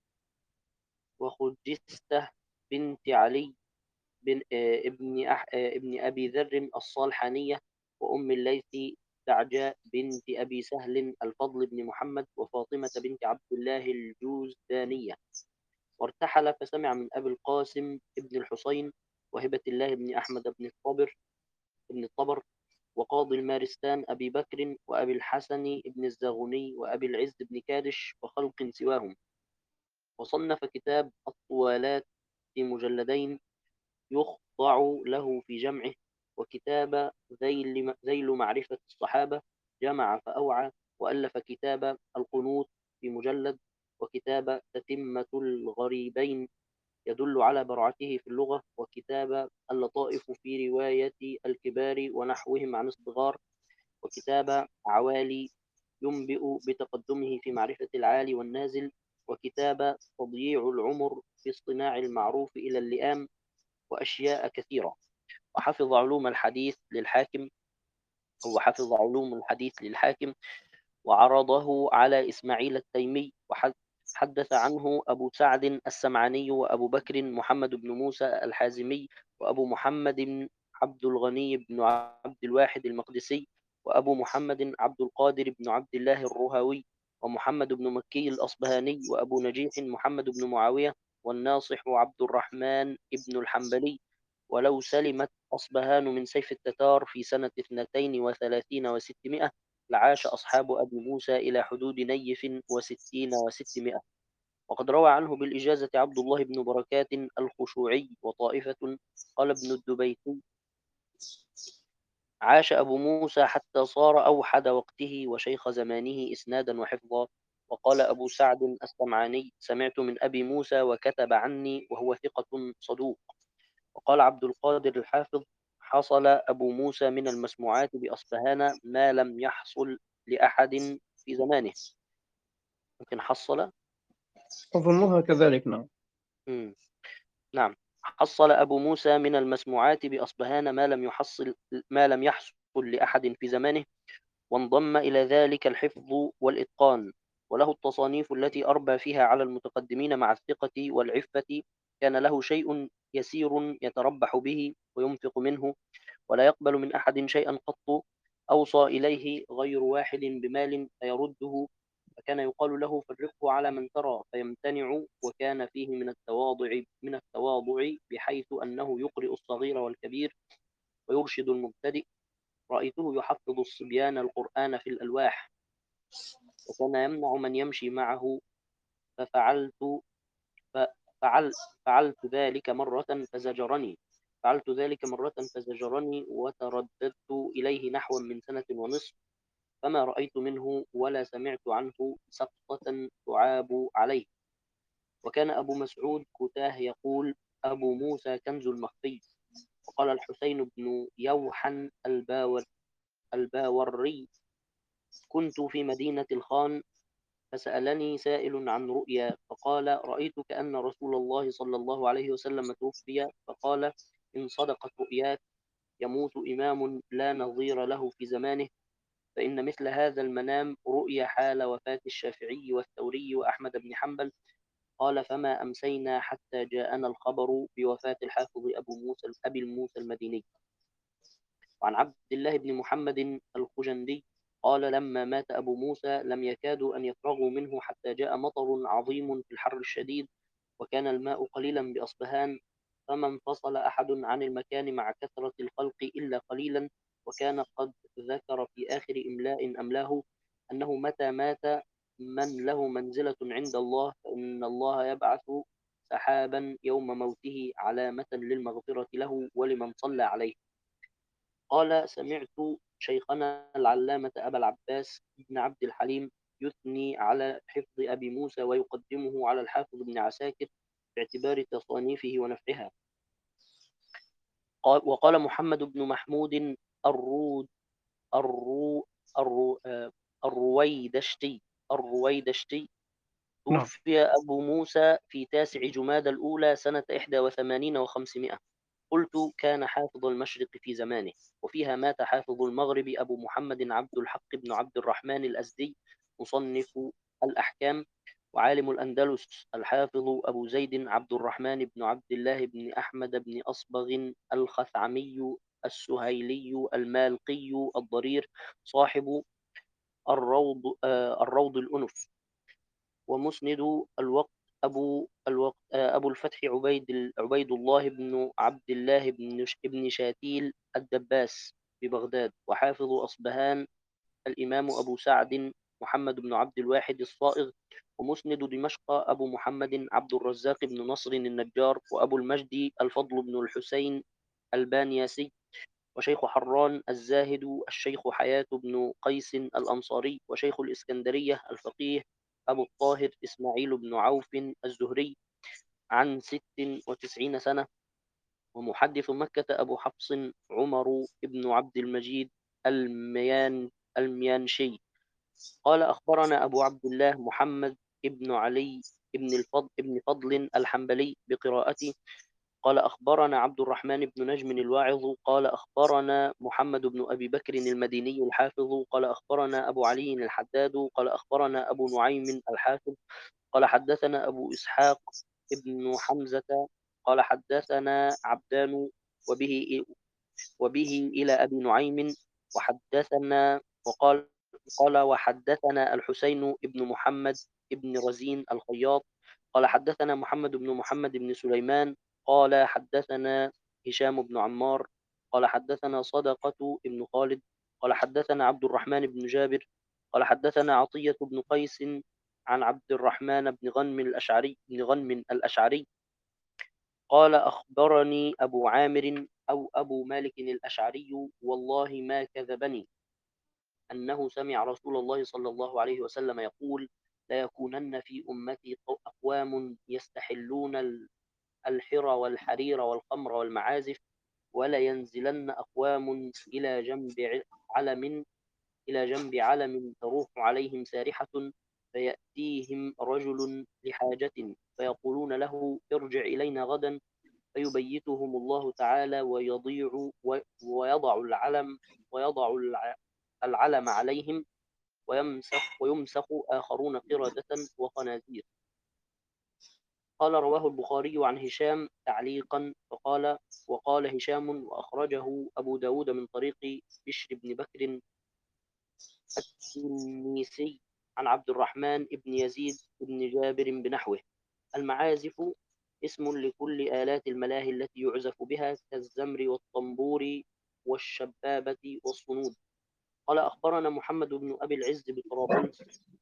وخجستة بنت علي بن آه، ابن أح آه، ابن أبي ذر الصالحانية، وأم الليث دعجاء بنت أبي سهل الفضل بن محمد، وفاطمة بنت عبد الله الجوزدانية. وارتحل فسمع من أبي القاسم ابن الحسين، وهبة الله بن أحمد بن الطبر بن الطبر، وقاضي المارستان أبي بكر وأبي الحسن بن الزغني وأبي العز بن كادش وخلق سواهم. وصنف كتاب الطوالات في مجلدين يخضع له في جمعه، وكتاب ذيل ذيل معرفة الصحابة جمع فأوعى، وألف كتاب القنوت في مجلد، وكتاب تتمة الغريبين يدل على براعته في اللغة، وكتاب اللطائف في رواية الكبار ونحوهم عن الصغار، وكتاب عوالي ينبئ بتقدمه في معرفة العالي والنازل، وكتاب تضييع العمر في اصطناع المعروف إلى اللئام، وأشياء كثيرة. وحفظ علوم الحديث للحاكم هو حفظ علوم الحديث للحاكم وعرضه على إسماعيل التيمي، وحدث عنه أبو سعد السمعاني وأبو بكر محمد بن موسى الحازمي وأبو محمد بن عبد الغني بن عبد الواحد المقدسي وأبو محمد عبد القادر بن عبد الله الرهوي ومحمد بن مكي الأصبهاني وأبو نجيح محمد بن معاوية والناصح عبد الرحمن بن الحنبلي. ولو سلمت أصبهان من سيف التتار في سنة اثنتين وثلاثين وستمائة لعاش أصحاب أبي موسى إلى حدود نيف وستين وستمائة. وقد روى عنه بالإجازة عبد الله بن بركات الخشوعي وطائفة. قال ابن الدبيتي: عاش أبو موسى حتى صار أوحد وقته وشيخ زمانه إسنادا وحفظا. وقال أبو سعد السمعاني: سمعت من أبي موسى وكتب عني وهو ثقة صدوق. وقال عبد القادر الحافظ: حصل أبو موسى من المسموعات بأصفهان ما لم يحصل لأحد في زمانه. ممكن حصل. أظنها كذلك، نعم. مم. نعم. حصل أبو موسى من المسموعات بأصبهان ما لم يحصل ما لم يحصل لأحد في زمانه، وانضم إلى ذلك الحفظ والإتقان، وله التصانيف التي أربى فيها على المتقدمين مع الثقة والعفة. كان له شيء يسير يتربح به وينفق منه، ولا يقبل من أحد شيئا قط. أوصى إليه غير واحد بمال فيرده، فكان يقال له: فرقه على من ترى، فيمتنع. وكان فيه من التواضع من التواضع بحيث أنه يقرئ الصغير والكبير ويرشد المبتدئ. رأيته يحفظ الصبيان القرآن في الألواح، وكان يمنع من يمشي معه. ففعلت ففعل فعلت ذلك مرة فزجرني فعلت ذلك مرة فزجرني وترددت إليه نحو من سنة ونصف، فما رأيت منه ولا سمعت عنه سقطة تعاب عليه. وكان أبو مسعود كتاه يقول: أبو موسى كنز المخفي. وقال الحسين بن يوحن الباور الباوري: كنت في مدينة الخان فسألني سائل عن رؤيا، فقال: رأيت كأن رسول الله صلى الله عليه وسلم توفي، فقال: إن صدقت رؤياك يموت إمام لا نظير له في زمانه، فإن مثل هذا المنام رؤيا حال وفاة الشافعي والثوري وأحمد بن حنبل. قال: فما أمسينا حتى جاءنا الخبر بوفاة الحافظ أبو موسى أبي الموسى المديني. وعن عبد الله بن محمد الخجندي قال: لما مات أبو موسى لم يكادوا أن يفرغوا منه حتى جاء مطر عظيم في الحر الشديد، وكان الماء قليلا بأصبهان، فما انفصل أحد عن المكان مع كثرة الخلق إلا قليلا. وكان قد ذكر في آخر إملاء أملاه أنه متى مات من له منزلة عند الله فإن الله يبعث سحابا يوم موته علامة للمغفرة له ولمن صلى عليه. قال: سمعت شيخنا العلامة أبا العباس بن عبد الحليم يثني على حفظ أبي موسى ويقدمه على الحافظ بن عساكر باعتبار تصانيفه ونفعها. قال وقال محمد بن محمود الرود الرو الرو آه، الرويدشتي الرويدشتي نعم. توفي أبو موسى في تاسع جماد الأولى سنة إحدى وثمانين وخمسمائة. قلت: كان حافظ المشرق في زمانه. وفيها مات حافظ المغرب أبو محمد عبد الحق بن عبد الرحمن الأزدي مصنف الأحكام. وعالم الأندلس الحافظ أبو زيد عبد الرحمن بن عبد الله بن أحمد بن أصبغ الخثعمي السهيلي المالقي الضرير صاحب الروض آه، الروض الأنف. ومسند الوقت أبو الوقت أبو الفتح عبيد عبيد الله بن عبد الله بن بن شاتيل الدباس. ببغداد. وحافظ أصبهان الإمام أبو سعد محمد بن عبد الواحد الصائغ. ومسند دمشق أبو محمد عبد الرزاق بن نصر النجار. وأبو المجد الفضل بن الحسين البانياسي. وشيخ حران الزاهد الشيخ حياة بن قيس الأنصاري. وشيخ الإسكندرية الفقيه أبو الطاهر إسماعيل بن عوف الزهري عن ست وتسعين سنة. ومحدث مكة أبو حفص عمر بن عبد المجيد الميان الميانشي. قال أخبرنا أبو عبد الله محمد بن علي بن الفضل بن فضل الحنبلي بقراءته. قال أخبرنا عبد الرحمن بن نجم الواعظ. قال أخبرنا محمد بن أبي بكر المديني الحافظ. قال أخبرنا أبو علي الحداد. قال أخبرنا أبو نعيم الحافظ. قال حدثنا أبو إسحاق ابن حمزة. قال حدثنا عبدان وبه وبه إلى أبي نعيم. وحدثنا وقال قال وحدثنا الحسين بن محمد بن رزين الخياط. قال حدثنا محمد بن محمد بن سليمان. قال حدثنا هشام بن عمار. قال حدثنا صدقة بن خالد. قال حدثنا عبد الرحمن بن جابر. قال حدثنا عطية بن قيس عن عبد الرحمن بن غنم الأشعري بن غنم الأشعري. قال أخبرني أبو عامر أو أبو مالك الأشعري والله ما كذبني أنه سمع رسول الله صلى الله عليه وسلم يقول: لا يكونن في أمتي أقوام يستحلون الحر والحرير والخمر والمعازف، ولا ينزلن أقوام إلى جنب علم إلى جنب علم تروح عليهم سارحة، فيأتيهم رجل لحاجة فيقولون له: ارجع إلينا غدا، فيبيتهم الله تعالى ويضيع ويضع العلم ويضع العلم عليهم، ويمسخ ويمسخ آخرون قردة وخنازير. قال رواه البخاري عن هشام تعليقا فقال وقال هشام وأخرجه أبو داود من طريق بشر بن بكر التنيسي عن عبد الرحمن بن يزيد بن جابر بنحوه. المعازف اسم لكل آلات الملاهي التي يعزف بها كالزمر والطنبور والشبابة والصنود. قال أخبرنا محمد بن أبي العز بطرابلس.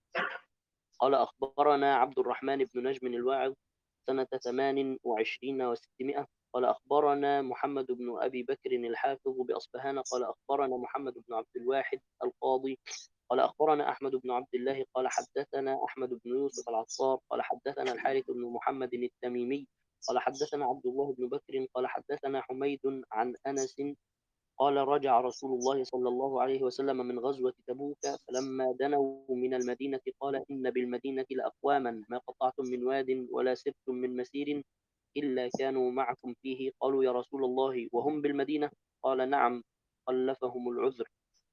قال أخبرنا عبد الرحمن بن نجم الواعظ سنة ثمان وعشرين وستمائة. قال أخبرنا محمد بن أبي بكر الحافظ بأصبهان. قال أخبرنا محمد بن عبد الواحد القاضي. قال أخبرنا أحمد بن عبد الله. قال حدثنا أحمد بن يوسف العطار. قال حدثنا الحارث بن محمد التميمي. قال حدثنا عبد الله بن بكر. قال حدثنا حميد عن أنس قال رجع رسول الله صلى الله عليه وسلم من غزوة تبوك، فلما دنوا من المدينة قال: إن بالمدينة لأقواما ما قطعتم من واد ولا سرتم من مسير إلا كانوا معكم فيه. قالوا: يا رسول الله وهم بالمدينة؟ قال: نعم، خلفهم العذر.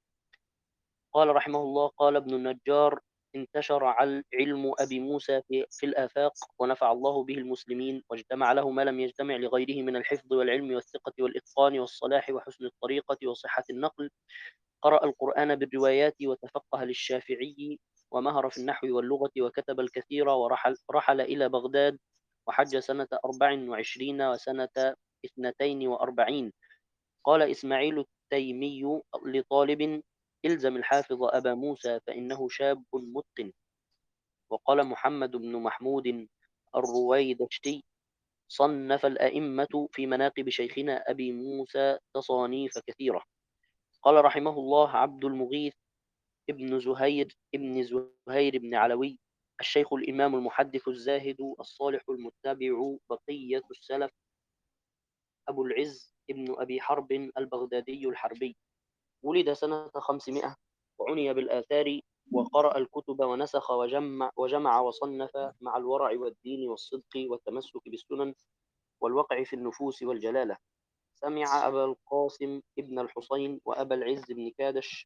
قال رحمه الله: قال ابن النجار: انتشر علم أبي موسى في, في الآفاق، ونفع الله به المسلمين، واجتمع له ما لم يجتمع لغيره من الحفظ والعلم والثقة والإتقان والصلاح وحسن الطريقة وصحة النقل. قرأ القرآن بالروايات، وتفقه للشافعي، ومهر في النحو واللغة، وكتب الكثير، ورحل رحل إلى بغداد، وحج سنة أربع وعشرين وسنة اثنتين وأربعين. قال إسماعيل التيمي لطالب: إلزم الحافظ أبا موسى فإنه شاب متقن. وقال محمد بن محمود الرويدشتي: صنف الأئمة في مناقب شيخنا أبي موسى تصانيف كثيرة. قال رحمه الله: عبد المغيث ابن زهير ابن زهير بن علوي الشيخ الإمام المحدث الزاهد الصالح المتبع بقية السلف أبو العز ابن أبي حرب البغدادي الحربي. ولد سنة خمسمائة، وعني بالآثار، وقرأ الكتب، ونسخ وجمع, وجمع وصنف مع الورع والدين والصدق والتمسك بالسنن والوقع في النفوس والجلالة. سمع أبا القاسم ابن الحسين وأبا العز بن كادش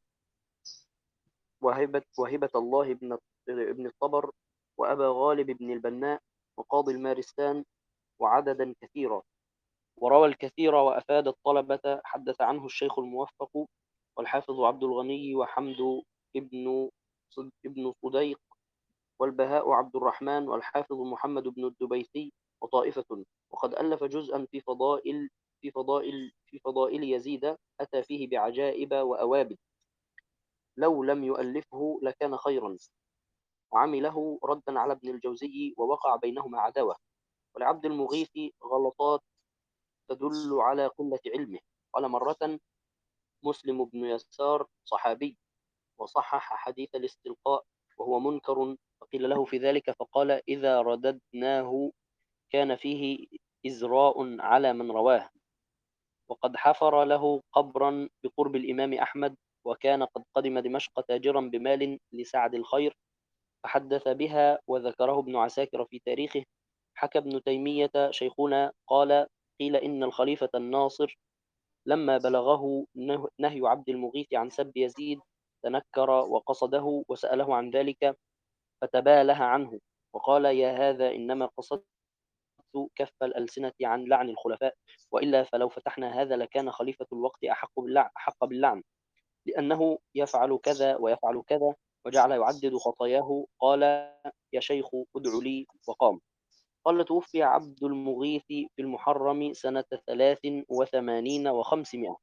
وهبة, وهبة الله بن ابن الطبر وأبا غالب بن البناء وقاضي المارستان وعددا كثيرا. وروى الكثير وأفاد الطلبة. حدث عنه الشيخ الموفق والحافظ عبد الغني وحمد ابن ابن صديق والبهاء عبد الرحمن والحافظ محمد بن الدبيثي وطائفة. وقد ألف جزءا في فضائل في فضائل في فضائل يزيد أتى فيه بعجائب وأوابد، لو لم يؤلفه لكان خيرا، وعمله ردا على ابن الجوزي ووقع بينهما عداوة. ولعبد المغيث غلطات تدل على قلة علمه. قال مرة مسلم بن يسار صحابي وصحح حديث الاستلقاء وهو منكر، فقيل له في ذلك فقال إذا رددناه كان فيه إزراء على من رواه. وقد حفر له قبرا بقرب الإمام أحمد، وكان قد قدم دمشق تاجرا بمال لسعد الخير فحدث بها، وذكره ابن عساكر في تاريخه. حكى ابن تيمية شيخنا قال قيل إن الخليفة الناصر لما بلغه نهي عبد المغيث عن سب يزيد تنكر وقصده وسأله عن ذلك فتباله عنه وقال يا هذا إنما قصدت كف الألسنة عن لعن الخلفاء، وإلا فلو فتحنا هذا لكان خليفة الوقت أحق باللعن, أحق باللعن لأنه يفعل كذا ويفعل كذا، وجعل يعدد خطاياه. قال يا شيخ ادع لي وقام. قال توفي عبد المغيث في المحرم سنة ثلاث وثمانين وخمسمائة.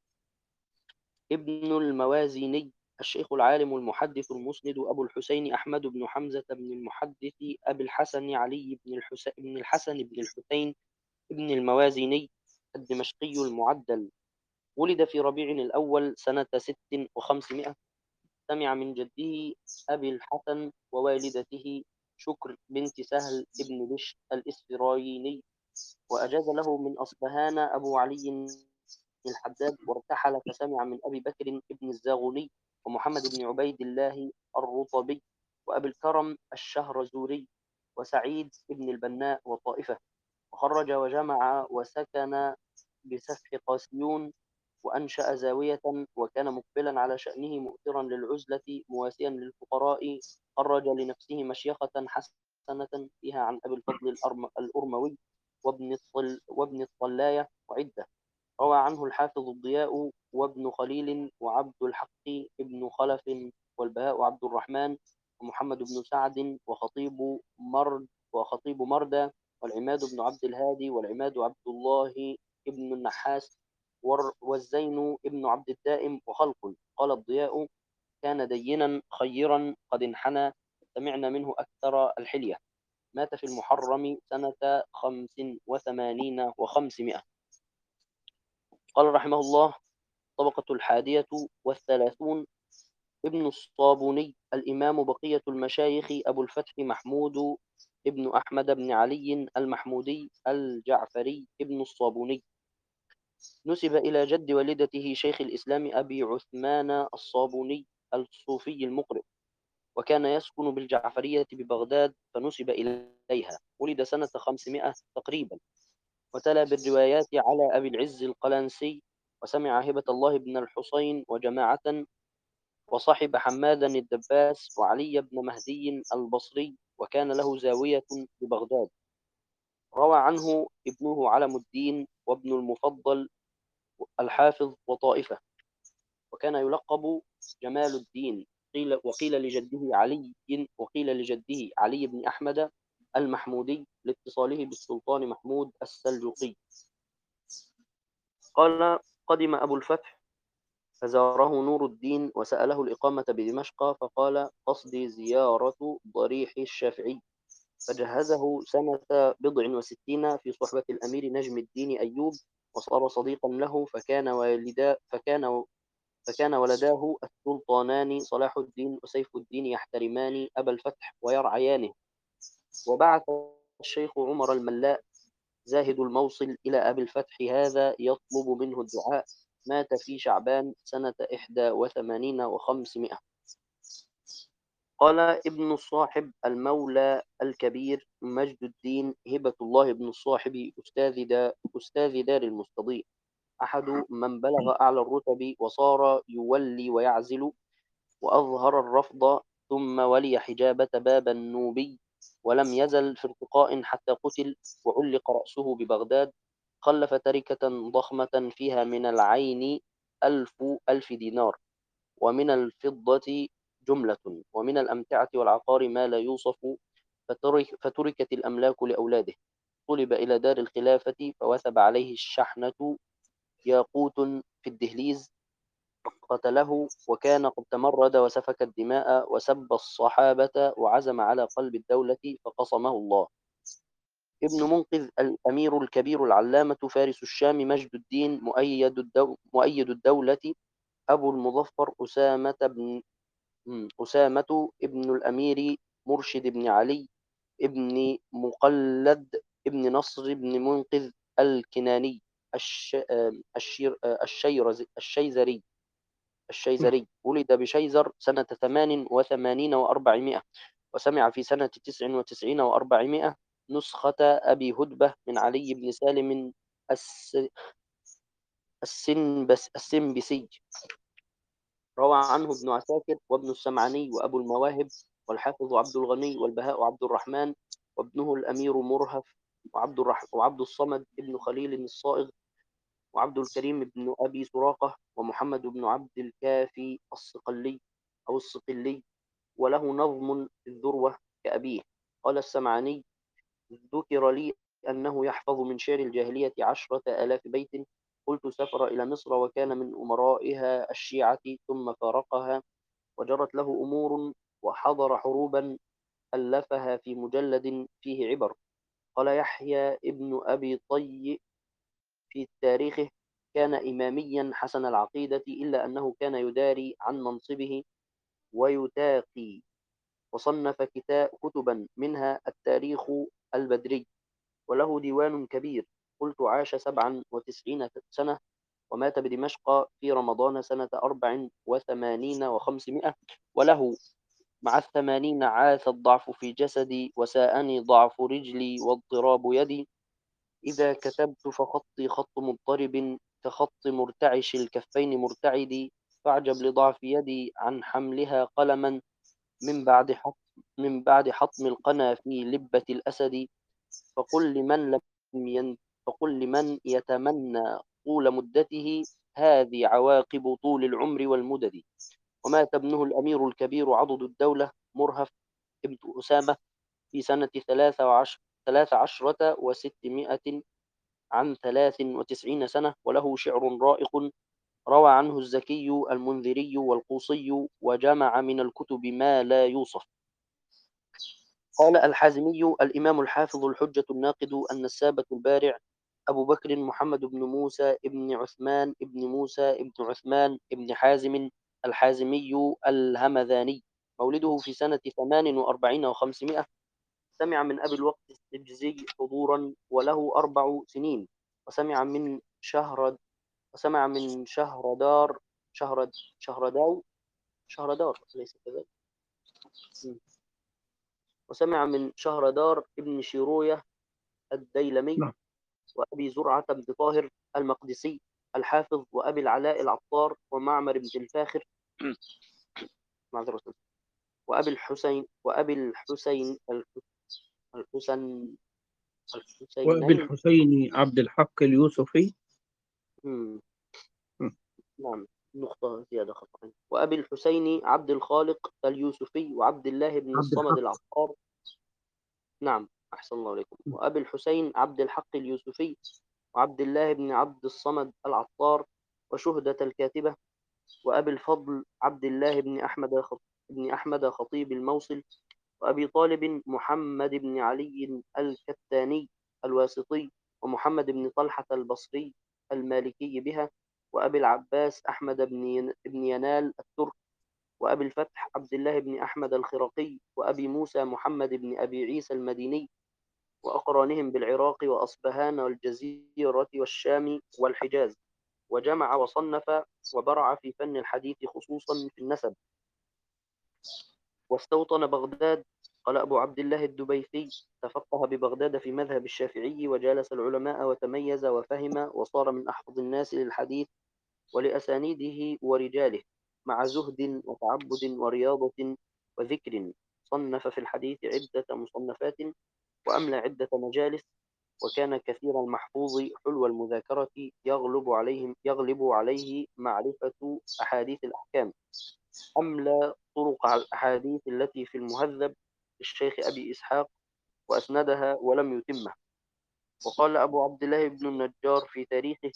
ابن الموازيني الشيخ العالم المحدث المسند أبو الحسين أحمد بن حمزة بن المحدث أبي الحسن علي بن الحسين بن الحسن بن الحسين ابن الموازيني الدمشقي المعدل، ولد في ربيع الأول سنة ست وخمسمائة. سمع من جده أبي الحسن ووالدته شكر بنت سهل ابن بشر الإسفرايني، وأجاز له من أصبهان أبو علي الحداد، وارتحل فسمع من أبي بكر ابن الزاغني ومحمد بن عبيد الله الرطبي وأبي الكرم الشهرزوري وسعيد ابن البناء وطائفة، وخرج وجمع وسكن بسفح قاسيون وأنشأ زاوية، وكان مقبلا على شأنه مؤثرا للعزلة مواسيا للفقراء. خرج لنفسه مشيخة حسنة فيها عن أبي الفضل الأرم الأرموي وابن الطل وابن الطلاية وعدة. روى عنه الحافظ الضياء وابن خليل وعبد الحق ابن خلف والبهاء عبد الرحمن ومحمد بن سعد وخطيب مرد وخطيب مردى والعماد بن عبد الهادي والعماد عبد الله ابن النحاس والزين ابن عبد الدائم وخلق. قال الضياء كان دينا خيرا قد انحنى، سمعنا منه أكثر الحلية. مات في المحرم سنة خمس وثمانين وخمسمائة. قال رحمه الله طبقة الحادية والثلاثون. ابن الصابوني الإمام بقية المشايخ أبو الفتح محمود ابن أحمد بن علي المحمودي الجعفري ابن الصابوني، نسب إلى جد والدته شيخ الإسلام أبي عثمان الصابوني الصوفي المقرئ، وكان يسكن بالجعفرية ببغداد فنسب إليها. ولد سنة خمسمائة تقريبا، وتلا بالروايات على أبي العز القلنسي، وسمع هبة الله بن الحسين وجماعة، وصحب حمادا الدباس وعلي بن مهدي البصري، وكان له زاوية ببغداد. روى عنه ابنه علم الدين وابن المفضل الحافظ وطائفة، وكان يلقب جمال الدين. قيل وقيل لجده علي وقيل لجده علي بن أحمد المحمودي لاتصاله بالسلطان محمود السلجوقي. قال قدم أبو الفتح فزاره نور الدين وسأله الإقامة بدمشق، فقال قصدي زيارة ضريح الشافعي، فجهزه سنة بضع وستين في صحبة الأمير نجم الدين أيوب، وصار صديقا له، فكان والدا فكان فكان ولداه السلطانان صلاح الدين وسيف الدين يحترمان أبا الفتح ويرعيانه. وبعث الشيخ عمر الملاء زاهد الموصل إلى أبي الفتح هذا يطلب منه الدعاء. مات في شعبان سنة إحدى وثمانين وخمسمائة. قال ابن الصاحب المولى الكبير مجد الدين هبة الله بن الصاحب أستاذ, دا أستاذ دار المستضيء، أحد من بلغ أعلى الرتب وصار يولي ويعزل، وأظهر الرفض، ثم ولي حجابة باب النوبي، ولم يزل في ارتقاء حتى قتل وعلق رأسه ببغداد. خلف تركة ضخمة فيها من العين ألف ألف دينار، ومن الفضة جملة، ومن الأمتعة والعقار ما لا يوصف، فترك فتركت الأملاك لأولاده. طلب إلى دار الخلافة فوثب عليه الشحنة ياقوت في الدهليز فقتله، وكان قد تمرد وسفك الدماء وسب الصحابة وعزم على قلب الدولة فقصمه الله. ابن منقذ الأمير الكبير العلامة فارس الشام مجد الدين مؤيد, الدو... مؤيد الدولة أبو المظفر أسامة بن أسامة ابن الأمير مرشد بن علي ابن مقلد ابن نصر بن منقذ الكناني الش... الشير... الشيرز... الشيزري الشيزري ولد بشيزر سنة ثمان وثمانين وأربعمائة، وسمع في سنة تسع وتسعين وأربعمائة نسخة أبي هدبة من علي بن سالم الس... السنبس... السنبسي. روى عنه ابن عساكر وابن السمعاني وأبو المواهب والحافظ عبد الغني والبهاء عبد الرحمن وابنه الأمير مرهف وعبد, الرح... وعبد الصمد ابن خليل الصائغ وعبد الكريم بن أبي سراقة ومحمد بن عبد الكافي الصقلي أو الصقلي، وله نظم في الذروة كأبيه. قال السمعاني: ذكر لي أنه يحفظ من شعر الجاهلية عشرة آلاف بيت. قلت: سافر إلى مصر وكان من أمرائها الشيعة ثم فارقها وجرت له أمور وحضر حروبا ألفها في مجلد فيه عبر. قال يحيى ابن أبي طي في تاريخه: كان إماميا حسن العقيدة إلا أنه كان يداري عن منصبه ويتاقي، وصنف كتبا منها التاريخ البدري، وله ديوان كبير. قلت: عاش سبعا وتسعين سنة ومات بدمشق في رمضان سنة أربع وثمانين وخمسمائة، وله مع الثمانين عاث الضعف في جسدي وساءني ضعف رجلي واضطراب يدي. إذا كتبت فخطي خط مضطرب كخط مرتعش الكفين مرتعد، فاعجب لضعف يدي عن حملها قلما من بعد حطم من بعد حطم القنا في لبة الأسد. فقل لمن لم ين فقل لمن يتمنى طول مدته: هذه عواقب طول العمر والمدد. ومات ابنه الأمير الكبير عضد الدولة مرهف ابن أسامة في سنة ثلاث وعشر ثلاث عشرة وستمائة عن ثلاث وتسعين سنة، وله شعر رائق روى عنه الزكي المنذري والقوصي، وجمع من الكتب ما لا يوصف. قال الحازمي الإمام الحافظ الحجة الناقد النسابة البارع أبو بكر محمد بن موسى ابن عثمان ابن موسى ابن عثمان ابن حازم الحازمي الهمذاني، مولده في سنة ثمان وأربعين وخمسمائة. سمع من أبي الوقت السجزي حضورا وله أربع سنين، وسمع من شهر وسمع من شهردار شهر شهرداو شهردار ليس كذلك وسمع من شهردار ابن شيروية الديلمي نعم. وأبي زرعة بن طاهر المقدسي الحافظ، وأبي العلاء العطار ومعمر بن الفاخر معذرة وأبي الحسين وأبي الحسين الحسن وأبي الحسينين. الحسين عبد الحق اليوسفي. مم. م. نعم، نقطة زيادة خطأ. وأبي الحسين عبد الخالق اليوسفي وعبد الله بن عبد الصمد الحق. العطار. نعم، أحسن الله عليكم. م. وأبي الحسين عبد الحق اليوسفي وعبد الله بن عبد الصمد العطار وشهدة الكاتبة. وأبي الفضل عبد الله بن أحمد خط... بن أحمد خطيب الموصل. وأبي طالب محمد بن علي الكتاني الواسطي، ومحمد بن طلحة البصري المالكي بها. وأبي العباس أحمد بن ين... بن ينال الترك. وأبي الفتح عبد الله بن أحمد الخرقي. وأبي موسى محمد بن أبي عيسى المديني، وأقرانهم بالعراق وأصبهان والجزيرة والشام والحجاز. وجمع وصنف وبرع في فن الحديث خصوصا في النسب. واستوطن بغداد. قال أبو عبد الله الدبيثي: تفقه ببغداد في مذهب الشافعي وجالس العلماء وتميز وفهم وصار من أحفظ الناس للحديث ولأسانيده ورجاله، مع زهد وتعبد ورياضة وذكر. صنف في الحديث عدة مصنفات وأملى عدة مجالس، وكان كثير المحفوظ حلو المذاكرة، يغلب عليهم يغلب عليه معرفة أحاديث الأحكام. أملى طرق الأحاديث التي في المهذب للشيخ أبي إسحاق وأسندها ولم يتمه. وقال أبو عبد الله بن النجار في تاريخه: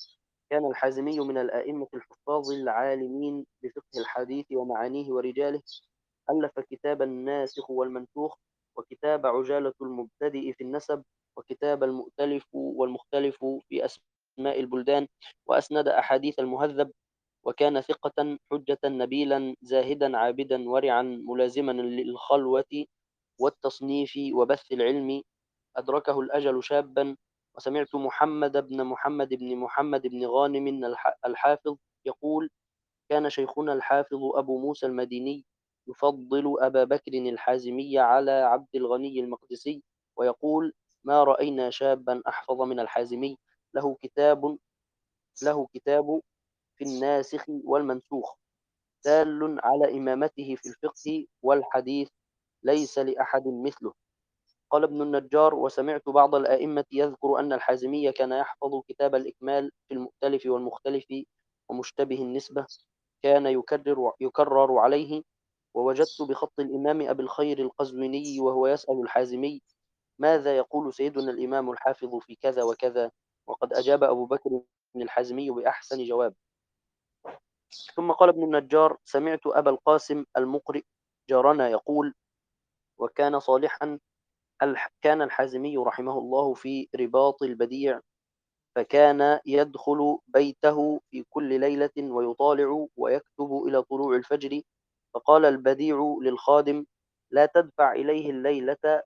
كان الحازمي من الأئمة الحفاظ العالمين بفقه الحديث ومعانيه ورجاله. ألف كتاب الناسخ والمنسوخ، وكتاب عجالة المبتدئ في النسب، وكتاب المؤتلف والمختلف في أسماء البلدان، وأسند أحاديث المهذب. وكان ثقة حجة نبيلا زاهدا عابدا ورعا ملازما للخلوة والتصنيف وبث العلم. أدركه الأجل شابا. وسمعت محمد بن محمد بن محمد بن غانم الح- الحافظ يقول: كان شيخنا الحافظ أبو موسى المديني يفضل أبا بكر الحازمي على عبد الغني المقدسي، ويقول: ما رأينا شابا أحفظ من الحازمي. له كتاب له كتاب في الناسخ والمنسوخ دال على إمامته في الفقه والحديث، ليس لأحد مثله. قال ابن النجار: وسمعت بعض الأئمة يذكر أن الحازمي كان يحفظ كتاب الإكمال في المؤتلف والمختلف ومشتبه النسبة، كان يكرر, يكرر عليه. ووجدت بخط الإمام أبي الخير القزويني وهو يسأل الحازمي: ماذا يقول سيدنا الإمام الحافظ في كذا وكذا؟ وقد أجاب أبو بكر الحازمي بأحسن جواب. ثم قال ابن النجار: سمعت أبا القاسم المقرئ جارنا يقول: وكان صالحا الح... كان الحازمي رحمه الله في رباط البديع، فكان يدخل بيته في كل ليلة ويطالع ويكتب إلى طلوع الفجر. فقال البديع للخادم: لا تدفع إليه الليلة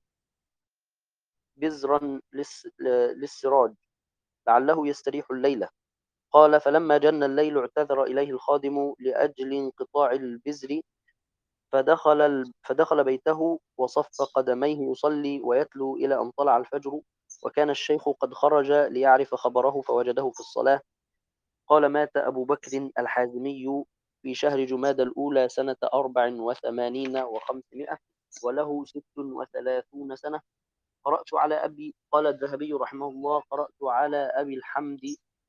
بزرا للس... للسراج، لعله يستريح الليلة. قال: فلما جن الليل اعتذر إليه الخادم لأجل انقطاع البزر، فدخل فدخل بيته وصف قدميه يصلي ويتلو إلى أن طلع الفجر. وكان الشيخ قد خرج ليعرف خبره فوجده في الصلاة. قال: مات أبو بكر الحازمي في شهر جماد الأولى سنة أربع وثمانين وخمسمائة، وله ست وثلاثون سنة. قرأت على أبي قال الذهبي رحمه الله: قرأت على أبي الحمد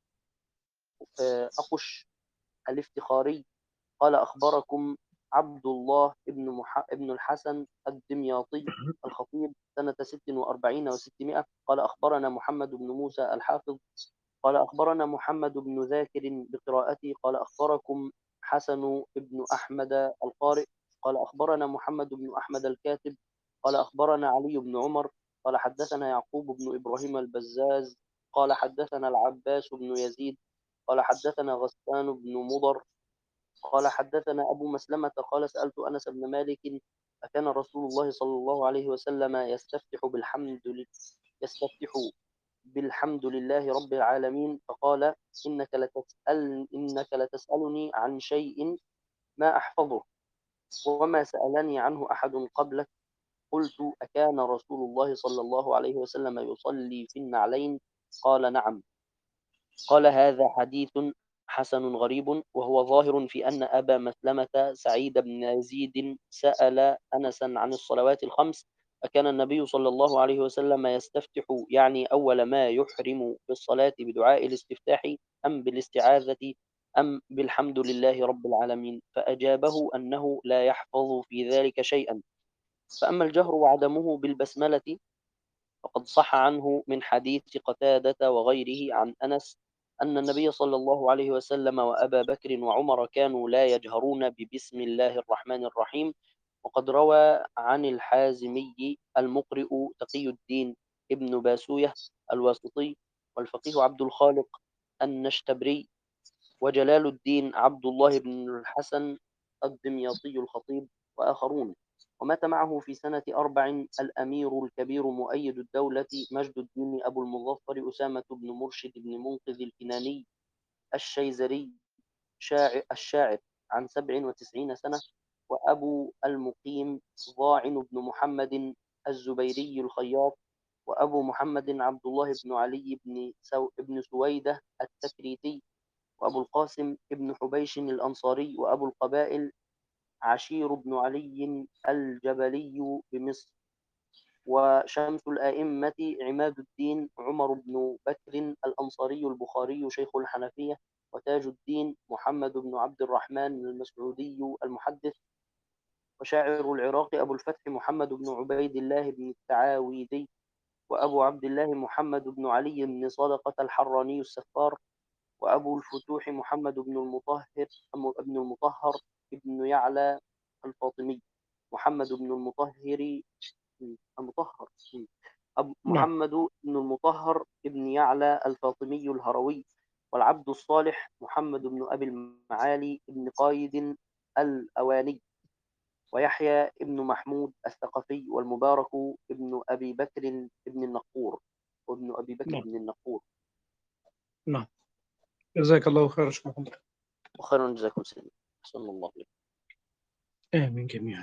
أقش الافتخاري قال: أخبركم عبد الله ابن, مح... ابن الحسن الدمياطي الخطيب سنة ست وأربعين وستمائة. قال: أخبرنا محمد بن موسى الحافظ قال: أخبرنا محمد بن ذاكر بقراءتي قال: أخبركم حسن بن أحمد القارئ قال: أخبرنا محمد بن أحمد الكاتب قال: أخبرنا علي بن عمر قال: حدثنا يعقوب بن إبراهيم البزاز قال: حدثنا العباس بن يزيد قال: حدثنا غسان بن مضر قال: حدثنا أبو مسلمة قال: سألت أنس بن مالك: أكان رسول الله صلى الله عليه وسلم يستفتح بالحمد لله يستفتح بالحمد لله رب العالمين؟ فقال: إنك لتسأل إنك لتسألني عن شيء ما أحفظه، وما سألني عنه أحد قبلك. قلت: أكان رسول الله صلى الله عليه وسلم يصلي في النعلين؟ قال: نعم. قال: هذا حديث حسن غريب. وهو ظاهر في أن أبا مسلمة سعيد بن يزيد سأل أنسا عن الصلوات الخمس: أكان النبي صلى الله عليه وسلم يستفتح يعني أول ما يحرم بالصلاة بدعاء الاستفتاح أم بالاستعاذة أم بالحمد لله رب العالمين؟ فأجابه أنه لا يحفظ في ذلك شيئا. فأما الجهر وعدمه بالبسملة فقد صح عنه من حديث قتادة وغيره عن أنس أن النبي صلى الله عليه وسلم وأبا بكر وعمر كانوا لا يجهرون ببسم الله الرحمن الرحيم. وقد روى عن الحازمي المقرئ تقي الدين ابن باسوية الواسطي، والفقيه عبد الخالق النشتبري، وجلال الدين عبد الله بن الحسن الدمياطي الخطيب، وآخرون. ومات معه في سنة أربع الأمير الكبير مؤيد الدولة مجد الدين أبو المظفر أسامة بن مرشد بن منقذ الكناني الشيزري شاعر الشاعر عن سبع وتسعين سنة. وأبو المقيم ضاعن بن محمد الزبيري الخياط، وأبو محمد عبد الله بن علي بن, سو... بن سويدة التكريتي، وأبو القاسم ابن حبيش الأنصاري، وأبو القبائل عشير بن علي الجبلي بمصر. وشمس الأئمة عماد الدين عمر بن بكر الأنصاري البخاري شيخ الحنفية، وتاج الدين محمد بن عبد الرحمن المسعودي المحدث. وشاعر العراق أبو الفتح محمد بن عبيد الله بن التعاويدي، وأبو عبد الله محمد بن علي بن صدقة الحراني السفار، وأبو الفتوح محمد بن المطهر ابن المطهر ابن يعلى الفاطمي، محمد بن المطهر المطهر أب نعم محمد بن المطهر ابن يعلى الفاطمي الهروي، والعبد الصالح محمد بن أبي المعالي ابن قايد الأواني، ويحيى ابن محمود الثقفي، والمبارك ابن أبي بكر ابن النقور وابن أبي بكر نعم ابن النقور. نعم. جزاك الله خير يا شيخ محمد. وخير جزاكم سيدنا. صلى الله عليه وسلم. آمين جميعا.